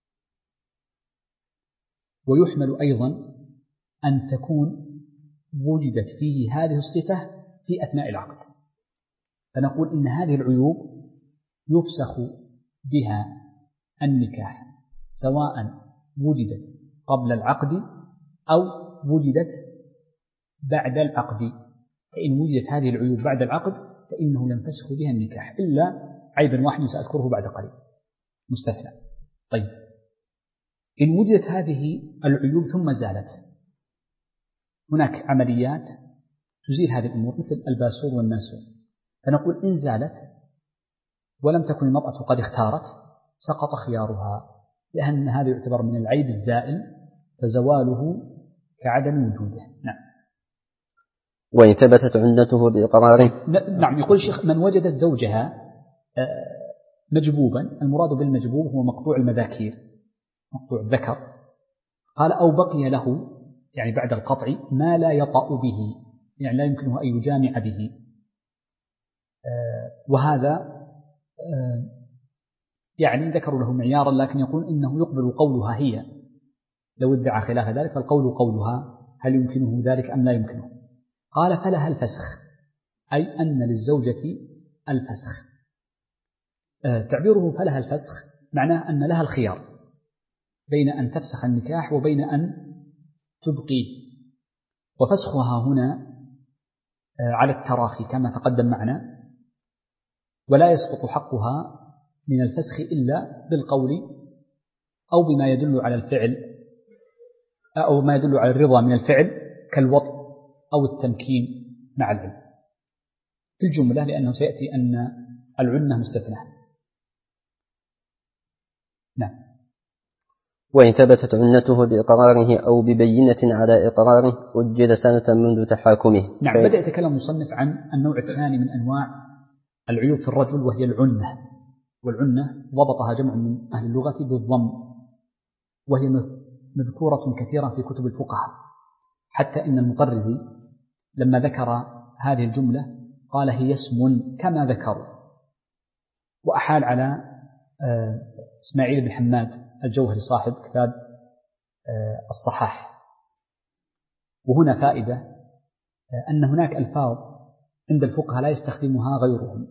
ويحمل أيضا أن تكون وجدت فيه هذه الصفة في أثناء العقد، فنقول إن هذه العيوب يفسخ بها النكاح سواء وجدت قبل العقد أو وجدت بعد العقد. فإن وجدت هذه العيوب بعد العقد فإنه ينفسخ بها النكاح، إلا عيبا واحد سأذكره بعد قليل مستثنى. طيب، إن وجدت هذه العيوب ثم زالت، هناك عمليات تزيل هذه الأمور مثل الباسور والناسور، فنقول إن زالت ولم تكن المرأة قد اختارت سقط خيارها، لأن هذا يعتبر من العيب الزائل فزواله كعدم وجوده. نعم. وإن ثبتت عندته بإقراره. نعم. يقول الشيخ من وجدت زوجها مجبوبا، المراد بالمجبوب هو مقطوع المذاكير، مقطوع الذكر. قال أو بقي له يعني بعد القطع ما لا يطأ به، يعني لا يمكنه أن يجامع به. وهذا يعني ذكروا له معيارا، لكن يقول إنه يقبل قولها هي لو ادعى خلاف ذلك، فالقول قولها هل يمكنه ذلك أم لا يمكنه. قال فلها الفسخ، أي أن للزوجة الفسخ. تعبيره فلها الفسخ معناه أن لها الخيار بين أن تفسخ النكاح وبين أن تبقيه، وفسخها هنا على التراخي كما تقدم معنا، ولا يسقط حقها من الفسخ إلا بالقول أو بما يدل على الفعل أو ما يدل على الرضا من الفعل كالوطء أو التمكين مع العلم في الجملة، لأنه سيأتي أن العنة مستثنى. نعم. وإن ثبتت عنته بإقراره أو ببينة على إقراره أجل سنة منذ تحاكمه. نعم. بدأ يتكلم المصنف عن النوع الثاني من أنواع العيوب في الرجل، وهي العنة. والعنة ضبطها جمع من أهل اللغة بالضم، وهي مذكورة كثيرا في كتب الفقهاء، حتى إن المطرزي لما ذكر هذه الجملة قال هي اسم كما ذكروا، وأحال على إسماعيل بن حماد الجوهري صاحب كتاب الصحاح. وهنا فائدة أن هناك ألفاظ عند الفقهاء لا يستخدمها غيرهم،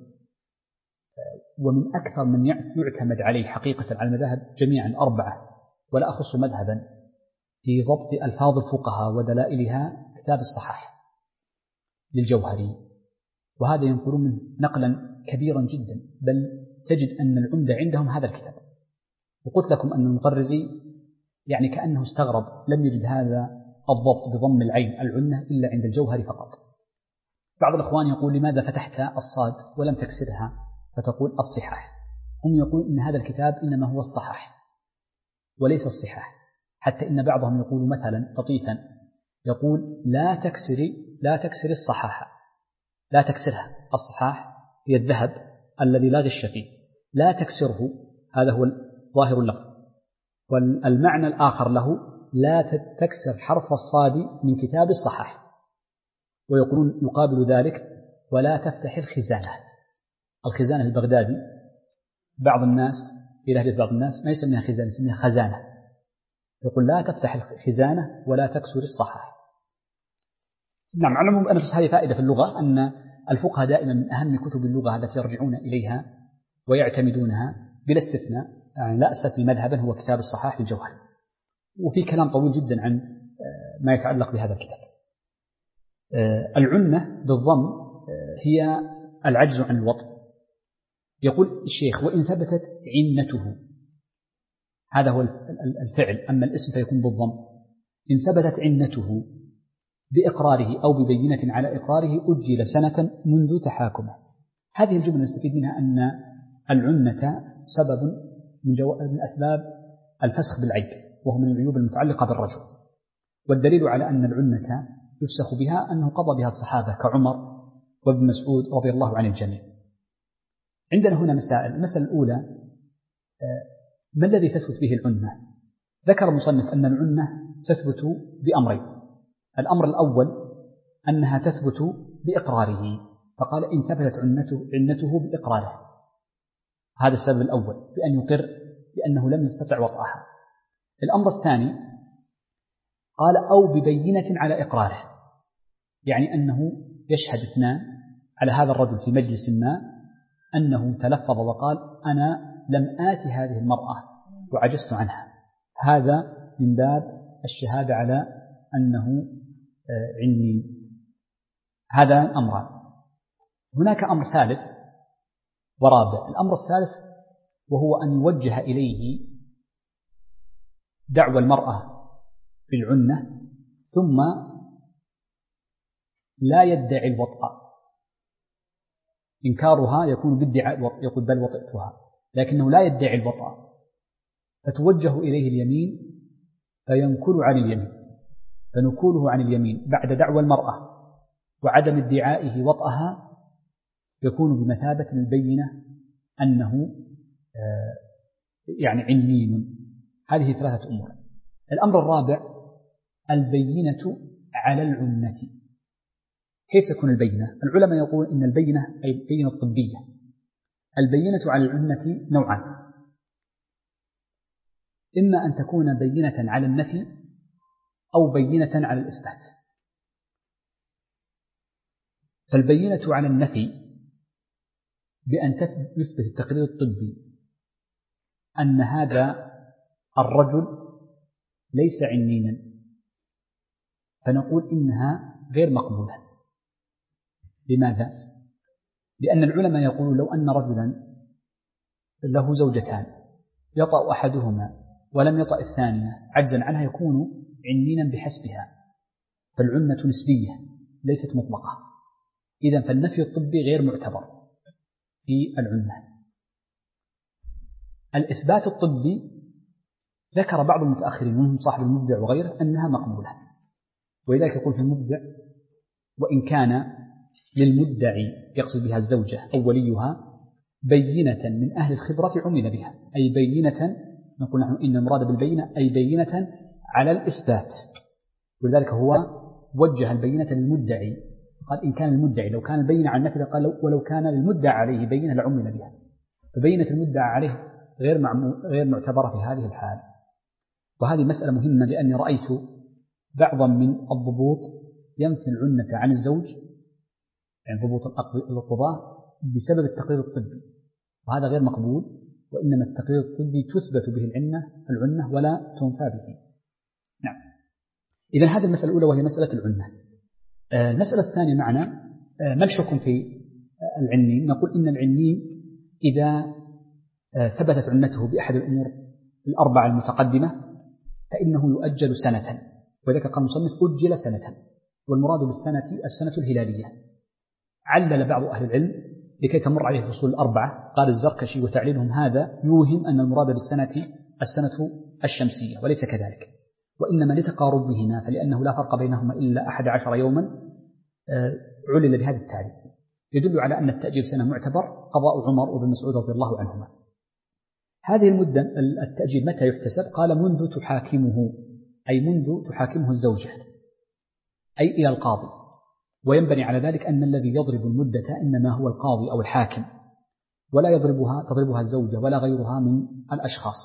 ومن أكثر من يعتمد عليه حقيقة على المذاهب جميعا 4، ولا أخص مذهبا في ضبط ألفاظ الفقهاء ودلائلها كتاب الصحاح للجوهري، وهذا ينقلون منه نقلا كبيرا جدا، بل تجد أن العمدة عندهم هذا الكتاب. وقلت لكم أن المطرزي يعني كأنه استغرب، لم يجد هذا الضبط بضم العين العنة إلا عند الجوهري فقط. بعض الأخوان يقول لماذا فتحت الصاد ولم تكسرها فتقول الصحاح؟ هم يقول إن هذا الكتاب إنما هو الصحاح وليس الصحاح، حتى إن بعضهم يقول مثلا لطيفا يقول لا تكسر الصحاح، لا تكسرها. الصحاح هي الذهب الذي لا غش فيه، لا تكسره، هذا هو ظاهر اللفظ. والمعنى الآخر له لا تكسر حرف الصاد من كتاب الصحاح. ويقولون يقابل ذلك ولا تفتح الخزانة. الخزانة البغدادي بعض الناس في لهجة بعض الناس ما يسميها خزانة، يسميها خزانة. يقول لا تفتح الخزانة ولا تكسر الصحاح. نعم. على العموم أنا بس هذه فائدة في اللغة، أن الفقهاء دائما من أهم كتب اللغة التي يرجعون إليها ويعتمدونها بلا استثناء، يعني لا أستثني مذهبا، هو كتاب الصحاح للجوهري. وفي كلام طويل جدا عن ما يتعلق بهذا الكتاب. العنة بالضم هي العجز عن الوطء. يقول الشيخ وإن ثبتت عنته، هذا هو الفعل، أما الاسم فيكون بالضم. إن ثبتت عنته بإقراره أو ببينة على إقراره أجل سنة منذ تحاكمه. هذه الجملة نستفيد منها أن العنة سبب من أسباب الفسخ بالعيب، وهو من العيوب المتعلقة بالرجل. والدليل على أن العنة يفسخ بها أنه قضى بها الصحابة كعمر وابن مسعود رضي الله عن الجميع. عندنا هنا مسائل. المسألة الأولى ما الذي تثبت به العنة؟ ذكر المصنف أن العنة تثبت بأمرين. الأمر الأول أنها تثبت بإقراره، فقال إن ثبتت عنته بإقراره، هذا السبب الأول، بأن يقر بأنه لم يستطع وطئها. الأمر الثاني قال أو ببينة على إقراره، يعني أنه يشهد اثنان على هذا الرجل في مجلس ما أنه تلفظ وقال أنا لم آتي هذه المرأة وعجزت عنها، هذا من باب الشهادة على أنه عني. هذا أمران. هناك أمر ثالث ورابع. الأمر الثالث وهو أن يوجه إليه دعوى المرأة بالعنة ثم لا يدعي الوطأ. إنكارها يكون بادعاء الوطأ، يقول بل وطئتها، لكنه لا يدعي الوطأ، فتوجه إليه اليمين فينكل عن اليمين، فنكوله عن اليمين بعد دعوى المرأة وعدم ادعائه وطأها يكون بمثابة البينة أنه يعني عنين. هذه ثلاثة أمور. الأمر الرابع البينة على العنة. كيف تكون البينة؟ العلماء يقول إن البينة أي البينة الطبية. البينة على العنة نوعان: إما أن تكون بينة على النفي أو بينة على الإثبات. فالبينة على النفي بأن يثبت التقرير الطبي أن هذا الرجل ليس عنينا، فنقول إنها غير مقبولة. لماذا؟ لأن العلماء يقولون لو أن رجلا له زوجتان يطأ أحدهما ولم يطأ الثانية عجزا عنها يكون عنينا بحسبها، فالعنة نسبية ليست مطلقة. إذن فالنفي الطبي غير معتبر في العنة. الإثبات الطبي ذكر بعض المتأخرين منهم صاحب المبدع وغيره أنها مقبولة، ولذلك يقول في المبدع: وإن كان للمدعي يقصد بها الزوجة أو وليها بينة من أهل الخبرة عمل بها، أي بينة، نقول نحن إن المراد بالبينة أي بينة على الإثبات. ولذلك هو وجه البينة للمدعي، قال إن كان المدعي لو كان البينة على النفي قال ولو كان للمدعى عليه بينة لعمل بها، فبينة المدعى عليه غير معتبرة في هذه الحال. وهذه مسألة مهمة، لأني رأيت بعضا من الضبوط ينفي العنة عن الزوج، يعني ضبوط القضاء، بسبب التقرير الطبي، وهذا غير مقبول، وإنما التقرير الطبي تثبت به العنة ولا تنفى به. نعم. إذن هذه المسألة الأولى وهي مسألة العنة. المسألة الثانية معنا ما الحكم في العنين؟ نقول إن العنين إذا ثبتت عنته بأحد الأمور الأربعة المتقدمة فإنه يؤجل سنة، وذلك قال المصنف أجل سنة، والمراد بالسنة السنة الهلالية. علل بعض أهل العلم لكي تمر عليه الفصول الأربعة، قال الزركشي: وتعليلهم هذا يوهم أن المراد بالسنة السنة الشمسية، وليس كذلك، وإنما لتقاربهما، فلأنه لا فرق بينهما إلا 11 يوما علل بهذا التعليل، يدل على أن التأجيل سنة معتبر، قضاء عمر وابن مسعود رضي الله عنهما. هذه المدة التأجيل متى يحتسب؟ قال منذ تحاكمه، أي منذ تحاكمه الزوجة، أي إلى القاضي. وينبني على ذلك أن الذي يضرب المدة إنما هو القاضي أو الحاكم، ولا تضربها الزوجة ولا غيرها من الأشخاص.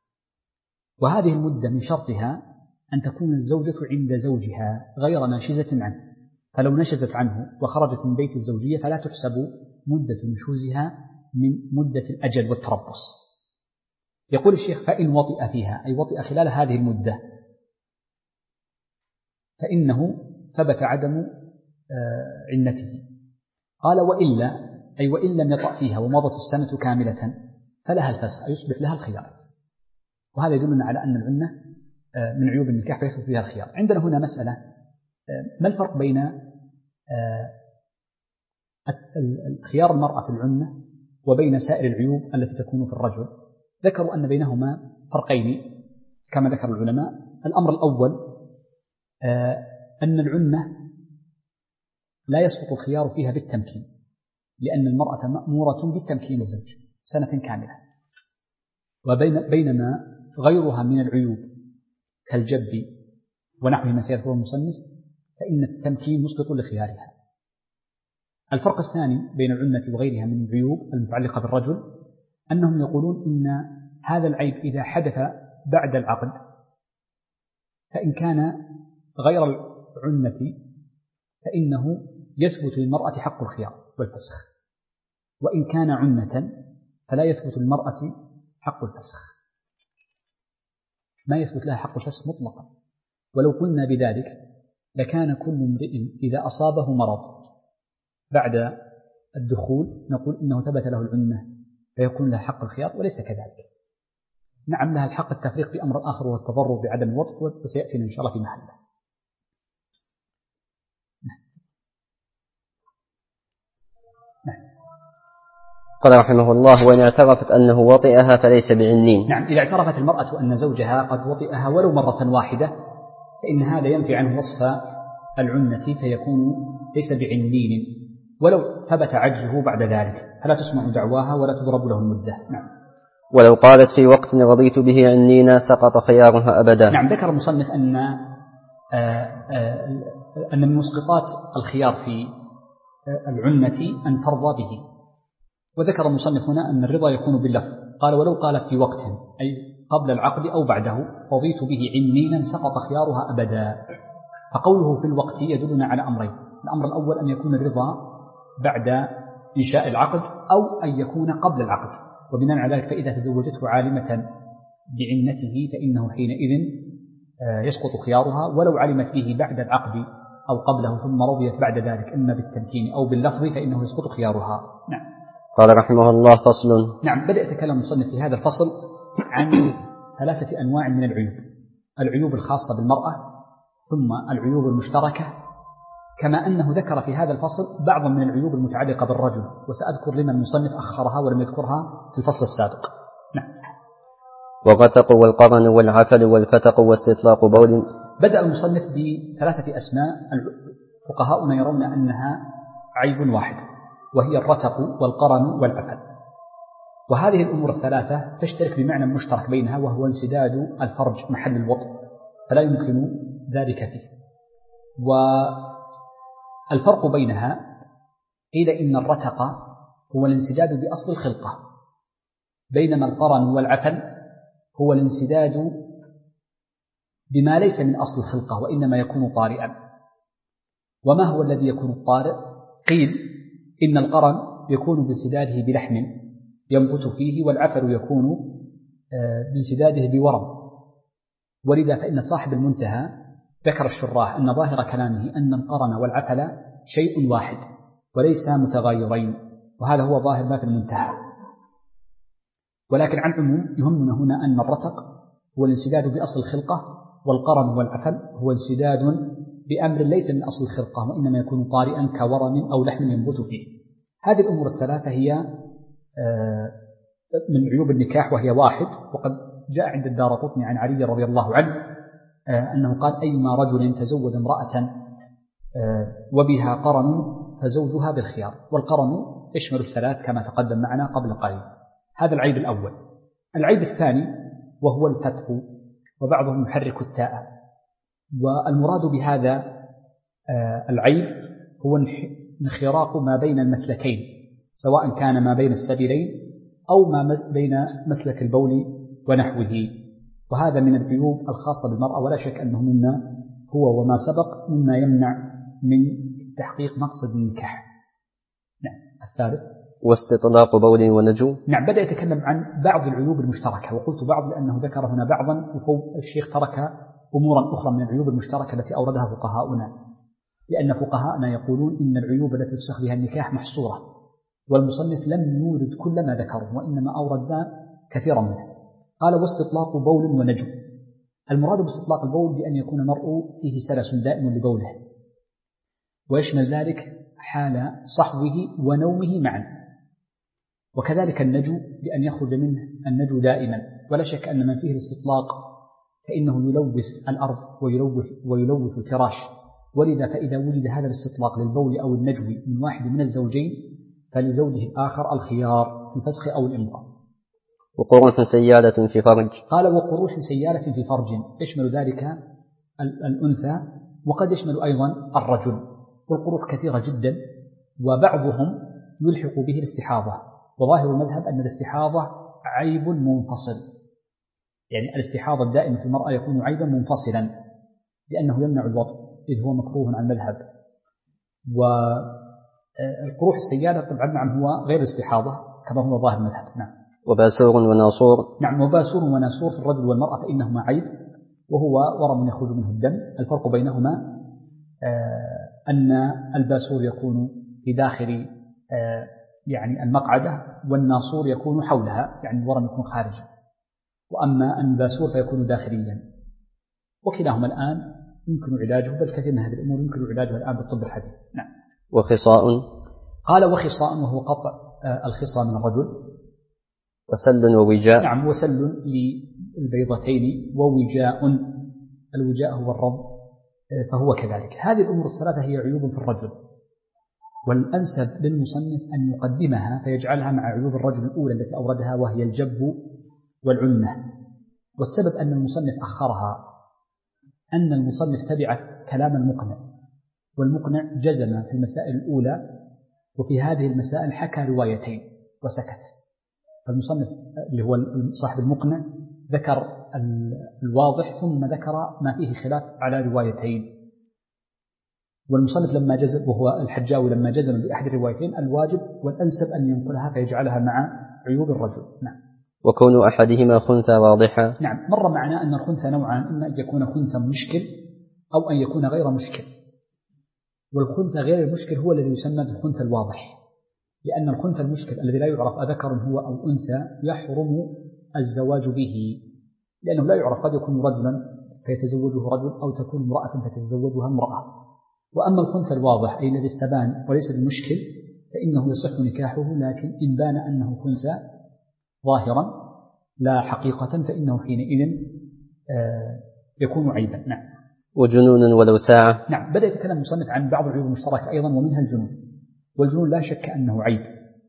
وهذه المدة من شرطها أن تكون الزوجة عند زوجها غير ناشزة عنه، فلو نشزت عنه وخرجت من بيت الزوجية فلا تحسب مدة نشوزها من مدة الأجل والتربص. يقول الشيخ: فإن وطئ فيها، أي وطئ خلال هذه المدة، فإنه ثبت عدم عنته. قال: وإلا، أي وإن لم يطأ فيها ومضت السنة كاملة فلها الفسخ، يصبح لها الخيار. وهذا يدلنا على أن العنة من عيوب النكاح فيثبت فيها الخيار. عندنا هنا مسألة: ما الفرق بين خيار المرأة في العنة وبين سائر العيوب التي تكون في الرجل؟ ذكروا أن بينهما فرقين كما ذكر العلماء. الأمر الأول أن العنة لا يسقط الخيار فيها بالتمكين، لأن المرأة مأمورة بالتمكين الزوج سنة كاملة، وبينما غيرها من العيوب كالجب ونحوه ما سيذكره المصنف فإن التمكين مسقط لخيارها. الفرق الثاني بين العنة وغيرها من العيوب المتعلقة بالرجل أنهم يقولون إن هذا العيب إذا حدث بعد العقد فإن كان غير العنة فإنه يثبت للمرأة حق الخيار والفسخ، وإن كان عنة فلا يثبت للمرأة حق الفسخ، ما يثبت لها حق الفسخ مطلقا. ولو قلنا بذلك لكان كل امرئ إذا أصابه مرض بعد الدخول نقول إنه ثبت له العنة فيكون لها حق الخيار، وليس كذلك. نعم، لها الحق التفريق بأمر آخر وهو التضرر بعدم الوطء، وسيأتينا إن شاء الله في محله. قال رحمه الله: وإن اعترفت أنه وطئها فليس بعنين. نعم، إذا اعترفت المرأة أن زوجها قد وطئها ولو مرة واحدة فإن هذا ينفي عنه وصف العنة فيكون ليس بعنين، ولو ثبت عجزه بعد ذلك فلا تسمع دعواها ولا تضرب له المدة. نعم. ولو قالت في وقت رضيت به عنينا سقط خيارها أبدا. نعم، ذكر المصنف أن من مسقطات الخيار في العنة أن ترضى به، وذكر المصنف هنا أن الرضا يكون باللفظ. قال ولو قالت في وقت أي قبل العقد أو بعده رضيت به عنينا سقط خيارها أبدا. فقوله في الوقت يدلنا على أمرين: الأمر الأول أن يكون الرضا بعد إنشاء العقد أو أن يكون قبل العقد، وبناء على ذلك فإذا تزوجته عالمة بعنته فإنه حينئذ يسقط خيارها، ولو علمت به بعد العقد أو قبله ثم رضيت بعد ذلك إما بالتمكين أو باللفظ فإنه يسقط خيارها. نعم. قال رحمه الله: فصل. نعم، بدأ يتكلم المصنف في هذا الفصل عن 3 أنواع من العيوب: العيوب الخاصة بالمرأة، ثم العيوب المشتركة، كما أنه ذكر في هذا الفصل بعضا من العيوب المتعلقة بالرجل، وسأذكر لما المصنف أخرها ولم يذكرها في الفصل السابق. نعم. والرتق والقرن والعفل والفتق واستطلاق بول. بدأ المصنف ب3 أسماء فقهاؤنا يرون أنها عيب واحد، وهي الرتق والقرن والعفل، وهذه الأمور ال3 تشترك بمعنى مشترك بينها، وهو انسداد الفرج محل الوطء، فلا يمكن ذلك فيه. والفرق بينها قيل إن الرتق هو الانسداد بأصل الخلقة، بينما القرن والعفل هو الانسداد بما ليس من أصل الخلقة وإنما يكون طارئا. وما هو الذي يكون الطارئ؟ قيل إن القرن يكون بانسداده بلحم ينبت فيه، والعفل يكون بانسداده بورم. ولذا فإن صاحب المنتهى ذكر الشراح أن ظاهر كلامه أن القرن والعفل شيء واحد وليس متغايرين، وهذا هو ظاهر ما في المنتهى. ولكن عن عموم يهمنا هنا أن الرتق هو الانسداد بأصل الخلقة، والقرن والعفل هو انسداد بأمر ليس من أصل الخلقة وإنما يكون طارئا كورم أو لحم ينبت فيه. هذه الأمور ال3 هي من عيوب النكاح، وهي واحد. وقد جاء عند الدارقطني عن علي رضي الله عنه أنه قال: أيما رجل تزوج امرأة وبها قرن فزوجها بالخيار. والقرن يشمل ال3 كما تقدم معنا قبل قليل. هذا العيب الأول. العيب الثاني وهو الفتق، وبعضهم يحرك التاء، والمراد بهذا العيب هو انخراق ما بين المسلكين، سواء كان ما بين السبيلين أو ما بين مسلك البول ونحوه، وهذا من العيوب الخاصة بالمرأة، ولا شك أنه مما هو وما سبق مما يمنع من تحقيق مقصد النكاح. نعم. الثالث واستطلاق بول ونجو. نعم، بدأ يتكلم عن بعض العيوب المشتركة، وقلت بعض لأنه ذكر هنا بعضا، وفوق الشيخ ترك أمورا أخرى من العيوب المشتركة التي أوردها فقهاؤنا، لأن فقهاءنا يقولون إن العيوب التي تفسخ بها النكاح محصورة، والمصنف لم يورد كل ما ذكره وإنما أورد كثيرا منه. قال: واستطلاق بول ونجو. المراد باستطلاق البول بأن يكون المرء فيه سلس دائم لبوله، ويشمل ذلك حال صحوه ونومه معا، وكذلك النجو بأن يخرج منه النجو دائما. ولا شك أن من فيه الاستطلاق فإنه يلوث الأرض ويلوث الفراش، ولذا فإذا وجد هذا الاستطلاق للبول أو النجو من واحد من الزوجين فلزوجه الآخر الخيار في الفسخ أو الإمضاء. وقروح سيالة في فرج. قال: وقروح سيالة في فرج، يشمل ذلك الأنثى وقد يشمل أيضا الرجل، والقروح كثيرة جدا، وبعضهم يلحق به الاستحاضة، وظاهر المذهب أن الاستحاضة عيب منفصل، يعني الاستحاضة الدائمة في المرأة يكون عيبا منفصلا لأنه يمنع الوطء إذ هو مكروه عن المذهب. والقروح السيالة طبعا نعم هو غير الاستحاضة كما هو ظاهر المذهب. نعم. وباسور وناصور. نعم، وباسور وناصور في الرجل والمرأة فإنهما عيب، وهو ورم يخرج منه الدم. الفرق بينهما أن الباسور يكون في داخل يعني المقعدة، والناصور يكون حولها، يعني الورم يكون خارجا، وأما الباسور فيكون داخليا. وكلاهما الآن يمكن علاجه، بل كثير من هذه الأمور يمكن علاجها الآن بالطب الحديث. نعم. وخصاء. قال: وخصاء، وهو قطع الخصاء من الرجل. وسل ووجاء. نعم، وسل للبيضتين، ووجاء، الوجاء هو الرض، فهو كذلك. هذه الأمور ال3 هي عيوب في الرجل، والأنسب للمصنف أن يقدمها فيجعلها مع عيوب الرجل الأولى التي أوردها، وهي الجب والعنة. والسبب أن المصنف أخرها أن المصنف تبع كلام المقنع، والمقنع جزم في المسائل الأولى، وفي هذه المسائل حكى روايتين وسكت. فالمصنف اللي هو صاحب المقنع ذكر الواضح ثم ذكر ما فيه خلاف على روايتين. والمصنف لما جزم، وهو الحجاوي لما جزم بأحد الروايتين، الواجب والأنسب أن ينقلها فيجعلها مع عيوب الرجل. نعم. وكون أحدهما خنثى واضحة. نعم، مر معنا أن الخنثى نوعان، إما أن يكون خنثى مشكل أو أن يكون غير مشكل. والخنثى غير المشكل هو الذي يسمى بالخنثى الواضح، لأن الخنثى المشكل الذي لا يعرف أذكر هو أو أنثى يحرم الزواج به، لأنه لا يعرف، قد يكون رجلا فيتزوجه رجل أو تكون امرأة فتتزوجها امرأة. وأما الخنثى الواضح أي الذي استبان وليس بمشكل فإنه يصح نكاحه، لكن إن بان أنه خنثى ظاهرا لا حقيقة فإنه حينئذ يكون عيبا. نعم. وجنون ولو ساعة. نعم، بدأ يتكلم المصنف عن بعض العيوب المشتركة أيضا ومنها الجنون. والجنون لا شك أنه عيب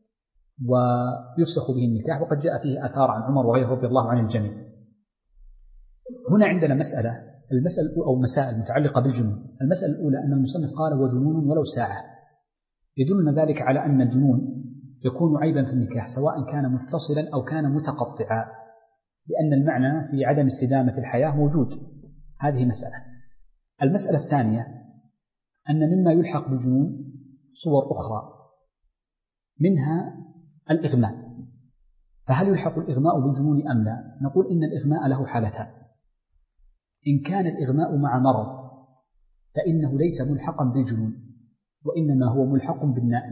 ويفسخ به النكاح، وقد جاء فيه آثار عن عمر وغيره رضي الله عن الجميع. هنا عندنا المسألة أو مسائل متعلقة بالجنون. المسألة الأولى أن المصنف قال وجنون ولو ساعة، يدلنا ذلك على أن الجنون يكون عيبا في النكاح سواء كان متصلا أو كان متقطعا، لأن المعنى في عدم استدامة الحياة موجود. هذه مسألة. المسألة الثانية أن مما يلحق بالجنون صور أخرى، منها الإغماء. فهل يلحق الإغماء بالجنون أم لا؟ نقول إن الإغماء له حالتان. إن كان الإغماء مع مرض فإنه ليس ملحقا بالجنون، وإنما هو ملحق بالنائم.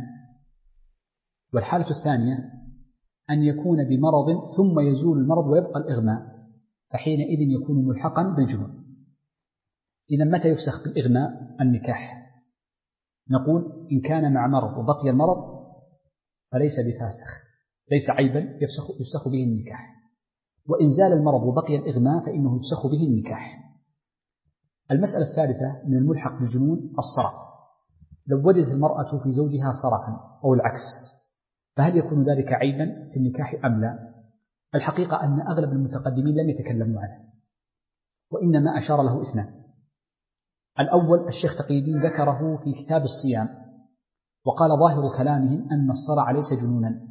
والحالة الثانية أن يكون بمرض ثم يزول المرض ويبقى الإغماء، فحينئذ يكون ملحقا بالجنون. إذا متى يفسخ بالإغماء النكاح؟ نقول إن كان مع مرض وبقي المرض فليس بفاسخ، ليس عيبا يفسخ به النكاح. وإن زال المرض وبقي الإغماء فإنه يفسخ به النكاح. المسألة الثالثة من الملحق بالجنون الصرع. لو وجدت المرأة في زوجها صرعا أو العكس، فهل يكون ذلك عيبا في النكاح أم لا؟ الحقيقة أن أغلب المتقدمين لم يتكلموا عنه، وإنما أشار له اثنان. الأول الشيخ تقي الدين ذكره في كتاب الصيام، وقال ظاهر كلامهم أن الصرع ليس جنونا.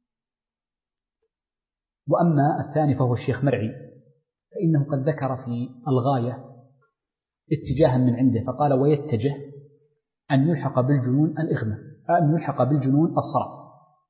وأما الثاني فهو الشيخ مرعي، فإنه قد ذكر في الغاية اتجاها من عنده، فقال ويتجه أن يلحق بالجنون الإغماء، أن يلحق بالجنون الصرع.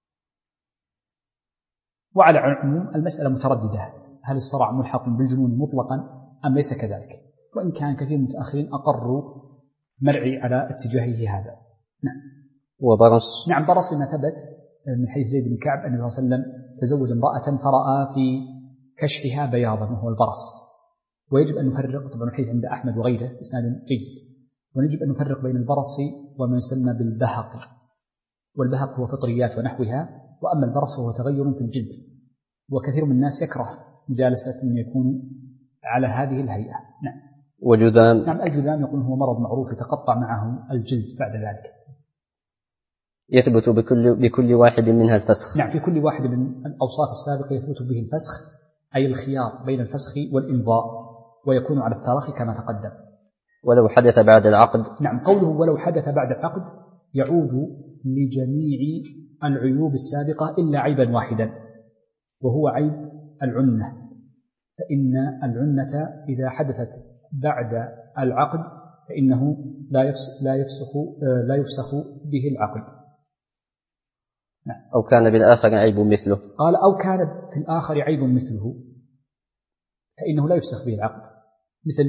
وعلى العموم المسألة مترددة، هل الصرع ملحق بالجنون مطلقا أم ليس كذلك؟ وإن كان كثير من المتأخرين أقروا مرعي على اتجاهه هذا. نعم. وبرص. نعم، برص ما ثبت من حيث زيد بن كعب أنه صلى الله عليه وسلم تزوج امرأة فرأى في كشفها بياضا وهو البرص. ويجب أن نفرق، طبعا الحديث عند أحمد وغيره إسناد جيد، ونجب أن نفرق بين البرص وما يسمى بالبهق. والبهق هو فطريات ونحوها، وأما البرص هو تغير في الجلد، وكثير من الناس يكره مجالسة أن يكونوا على هذه الهيئة. نعم. وجذام. نعم، الجذام يقول هو مرض معروف يتقطع معه الجلد بعد ذلك. يثبت بكل واحد منها الفسخ. نعم، في كل واحد من الأوصاف السابقة يثبت به الفسخ، أي الخيار بين الفسخ والإمضاء، ويكون على التراخي كما تقدم. ولو حدث بعد العقد. نعم، قوله ولو حدث بعد العقد يعود لجميع العيوب السابقة إلا عيبا واحدا، وهو عيب العنة. فإن العنة إذا حدثت بعد العقد فإنه لا يفسخ به العقد. نعم. أو كان بالآخر عيب مثله. قال أو كان في الآخر عيب مثله فإنه لا يفسخ به العقد، مثل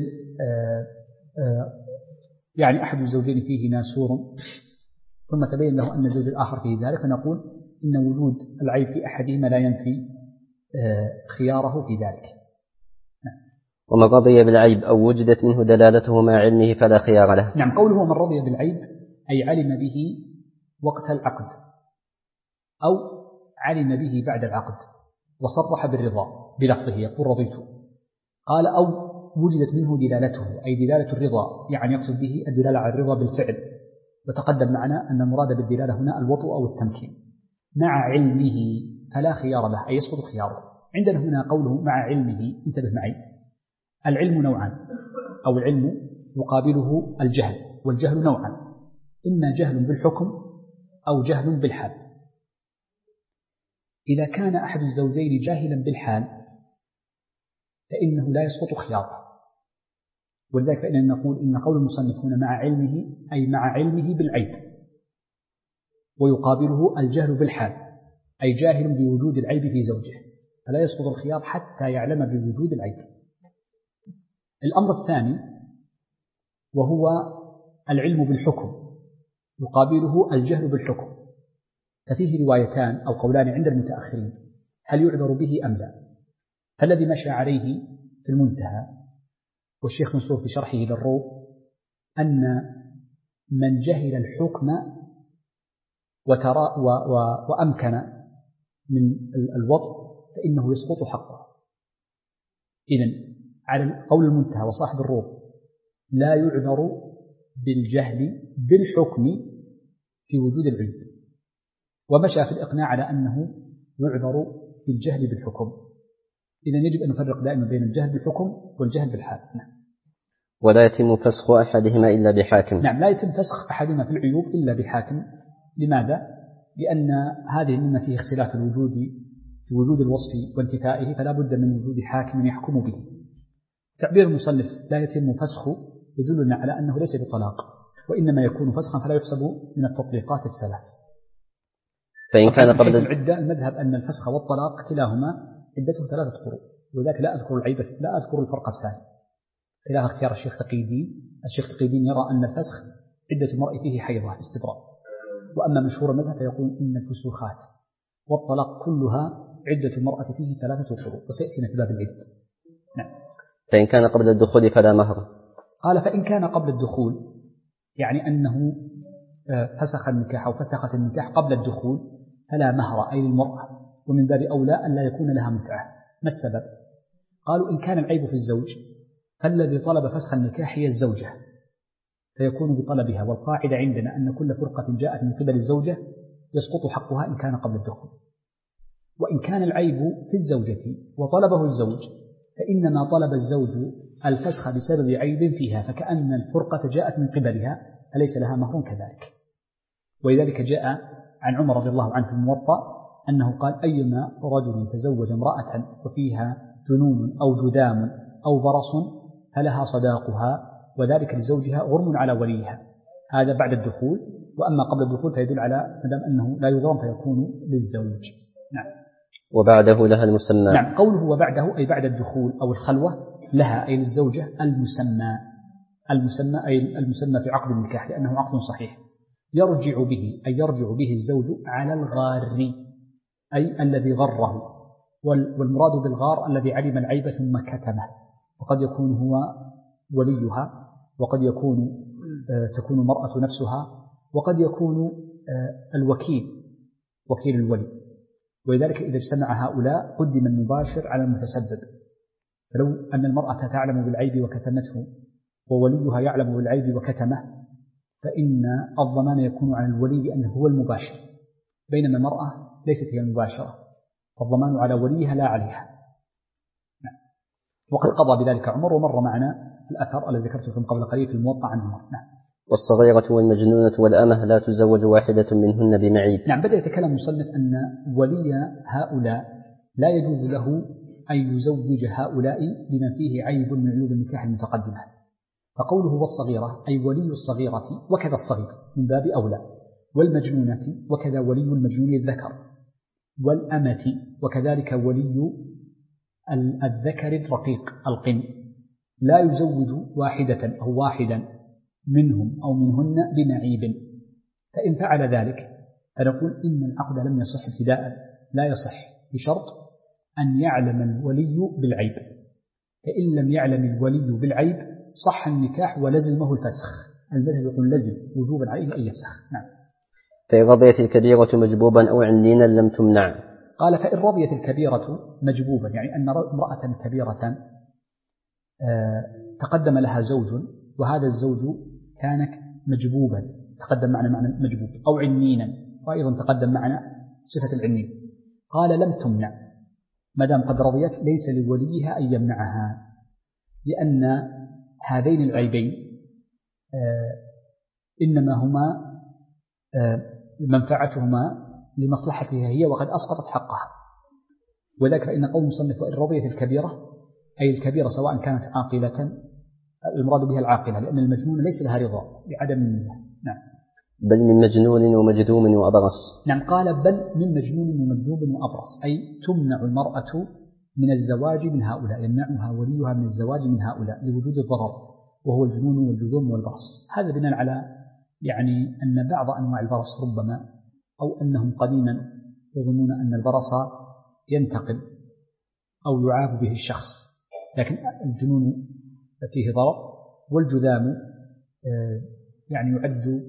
يعني أحد الزوجين فيه ناسور ثم تبين له أن الزوج الآخر فيه ذلك، فنقول إن وجود العيب في أحدهما لا ينفي خياره في ذلك. ومن رضي بالعيب أو وجدت منه دلالته مع علمه فلا خيار له. نعم، قوله من رضي بالعيب أي علم به وقت العقد أو علم به بعد العقد وصرح بالرضا بلفظه يقول رضيت. قال أو وجدت منه دلالته أي دلالة الرضا، يعني يقصد به الدلالة على الرضا بالفعل. وتقدم معنا أن المراد بالدلالة هنا الوطء أو التمكين. مع علمه فلا خيار له أي يسقط خياره. عندنا هنا قوله مع علمه، انتبه معي، العلم نوعان، أو العلم يقابله الجهل، والجهل نوعان، إما جهل بالحكم أو جهل بالحال. إذا كان أحد الزوجين جاهلا بالحال فإنه لا يسقط خياطه، ولذلك فإننا نقول إن قول المصنف هنا مع علمه أي مع علمه بالعيب، ويقابله الجهل بالحال أي جاهل بوجود العيب في زوجه، فلا يسقط الخياط حتى يعلم بوجود العيب. الأمر الثاني وهو العلم بالحكم، يقابله الجهل بالحكم، ففيه روايتان أو قولان عند المتأخرين هل يعذر به أم لا. فالذي مشى عليه في المنتهى والشيخ منصور في شرحه للروض أن من جهل الحكم وأمكن من الوضع فإنه يسقط حقه. إذن على قول المنتهى وصاحب الروض لا يعذر بالجهل بالحكم في وجود العيب، ومشى في الإقناع على أنه يعذر بالجهل بالحكم. إذن يجب أن نفرق دائما بين الجهل بالحكم والجهل بالحال. نعم. ولا يتم فسخ أحدهما إلا بحاكم. نعم، لا يتم فسخ أحدهما في العيوب إلا بحاكم. لماذا؟ لأن هذه مما فيه اختلاف الوجود في وجود الوصف وانتفائه، فلا بد من وجود حاكم يحكم به. تعبير المصنف لا يتم فسخه يدلنا على أنه ليس بطلاق، وإنما يكون فسخا فلا يحسب من التطليقات الثلاث. فإن كان قبل العدة المذهب أن الفسخ والطلاق كلاهما عدته 3 قروء، وذلك لا أذكر الفرق الثاني خلاف اختيار الشيخ تقي الدين. الشيخ تقي الدين يرى أن الفسخ عدة المرء فيه حيضة استبراء، وأما مشهور المذهب فيقول إن الفسوخات والطلاق كلها عدة المرأة فيه 3 قروء، وسيأتينا في باب العدة. نعم. فإن كان قبل الدخول فلا مهر. قال فإن كان قبل الدخول يعني أنه فسخ النكاح أو فسخت النكاح قبل الدخول فلا مهر أي للمرأة، ومن باب أولى أن لا يكون لها متعة. ما السبب؟ قالوا إن كان العيب في الزوج فالذي طلب فسخ النكاح هي الزوجة فيكون بطلبها، والقاعدة عندنا أن كل فرقة جاءت من قبل الزوجة يسقط حقها إن كان قبل الدخول. وإن كان العيب في الزوجة وطلبه الزوج فإنما طلب الزوج الفسخ بسبب عيب فيها، فكأن الفرقة جاءت من قبلها فليس لها مهر كذلك. ولذلك جاء عن عمر رضي الله عنه في الموطأ أنه قال أيما رجل تزوج امرأة وفيها جنون أو جذام أو برص فلها صداقها، وذلك لزوجها غرم على وليها. هذا بعد الدخول، وأما قبل الدخول فيدل على مدام أنه لا يغرم فيكون للزوج. نعم. وبعده لها المسمى. نعم، قوله وبعده أي بعد الدخول أو الخلوة لها أي للزوجة المسمى أي المسمى في عقد النكاح، لأنه عقد صحيح يرجع به أي يرجع به الزوج على الغار أي الذي غره، والمراد بالغار الذي علم العيب ثم كتمه، وقد يكون هو وليها، وقد تكون المرأة نفسها، وقد يكون وكيل الولي. ولذلك إذا اجتمع هؤلاء قدم المباشر على المتسبب. فلو أن المرأة تعلم بالعيب وكتمته ووليها يعلم بالعيب وكتمه فإن الضمان يكون على الولي لأنه هو المباشر، بينما المرأة ليست هي المباشرة، فالضمان على وليها لا عليها. وقد قضى بذلك عمر، ومر معنا الأثر الذي ذكرته لكم قبل قليل في الموطأ عن عمر. نعم. والصغيرة والمجنونة والأمة لا تزوج واحدة منهن بمعيب. نعم، بدأ يتكلم المصنف أن ولي هؤلاء لا يجوز له أن يزوج هؤلاء بما فيه عيب من عيوب النكاح المتقدمة. فقوله والصغيرة أي ولي الصغيرة وكذا الصغير من باب أولى، والمجنونة وكذا ولي المجنون الذكر، والأمة وكذلك ولي الذكر الرقيق القن، لا يزوج واحدة أو واحدا منهم أو منهن بمعيب. فإن فعل ذلك فنقول إن العقد لم يصح ابتداء، لا يصح بشرط أن يعلم الولي بالعيب، فإن لم يعلم الولي بالعيب صح النكاح ولزمه الفسخ. المذهب يقول لزم وجوبا عليه أن يفسخ. نعم. فإن رضيت الكبيرة مجبوبا أو عنينا لم تمنع. قال فإن رضيت الكبيرة مجبوبا يعني أن امرأة كبيرة تقدم لها زوج وهذا الزوج كان مجبوبا، تقدم معنا معنى مجبوب، أو عنينا، وأيضا تقدم معنا صفة العنين. قال لم تمنع، ما دام قد رضيت ليس لوليها أن يمنعها، لأن هذين العيبين إنما هما منفعتهما لمصلحتها هي وقد أسقطت حقها. ولذلك فإن قول المصنف وإن رضيت الكبيرة، أي الكبيرة سواء كانت عاقلة، المراد بها العاقلة، لأن المجنون ليس لها رضا لعدم النية. نعم. بل من مجنون ومجذوم وأبرص. نعم، قال بل من مجنون ومجذوم وأبرص، أي تمنع المرأة من الزواج من هؤلاء، يمنعها وليها من الزواج من هؤلاء لوجود الضرر، وهو الجنون والجذوم والبرص. هذا بناء على يعني أن بعض أنواع البرص ربما، أو أنهم قديما يظنون أن البرص ينتقل أو يعاب به الشخص، لكن الجنون فيه ضرر، والجذام يعني يعد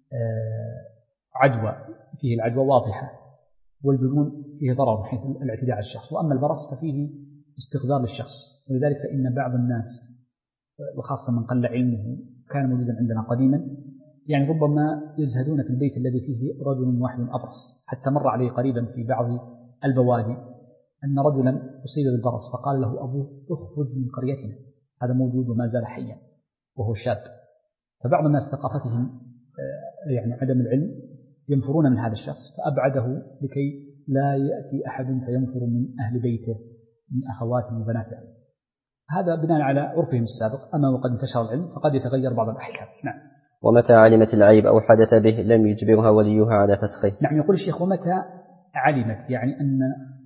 عدوى، فيه العدوى واضحة، والجنون فيه ضرر من حيث الاعتداء على الشخص، وأما البرص ففيه استغذار للشخص. ولذلك فإن بعض الناس وخاصة من قل علمه كان موجودا عندنا قديما، يعني ربما يزهدون في البيت الذي فيه رجل واحد أبرص. حتى مر عليه قريبا في بعض البوادي أن رجلا أصيب بالبرص فقال له أبوه اخرج من قريتنا، هذا موجود وما زال حيا وهو شاب. فبعض الناس ثقافتهم يعني عدم العلم ينفرون من هذا الشخص، فأبعده لكي لا يأتي أحد فينفر من أهل بيته من أخواته وبناته. هذا بناء على عرفهم السابق. أما وقد انتشر العلم فقد يتغير بعض الأحكام. نعم. ومتى علمت العيب أو حدث به لم يجبرها وليها على فسخه. نعم، يقول الشيخ ومتى علمت، يعني أن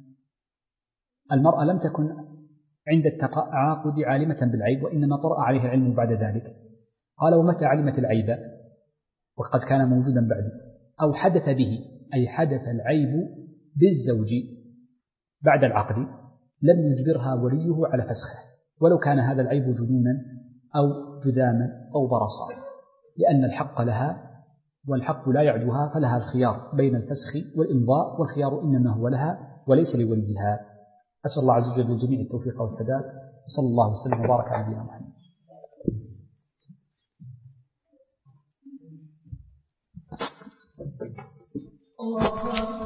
المرأة لم تكن عند التعاقد عالمة بالعيب، وإنما طرأ عليها العلم بعد ذلك. قال ومتى علمت العيب وقد كان موجودا بعد، أو حدث به، أي حدث العيب بالزوج بعد العقد، لم يجبرها وليه على فسخه، ولو كان هذا العيب جنونا أو جذاما أو برصا، لأن الحق لها والحق لا يعدوها، فلها الخيار بين الفسخ والإمضاء، والخيار إنما هو لها وليس لوليها. أسأل الله عز وجل للجميع التوفيق والسداد، وصلى الله وسلم وبارك على نبينا محمد.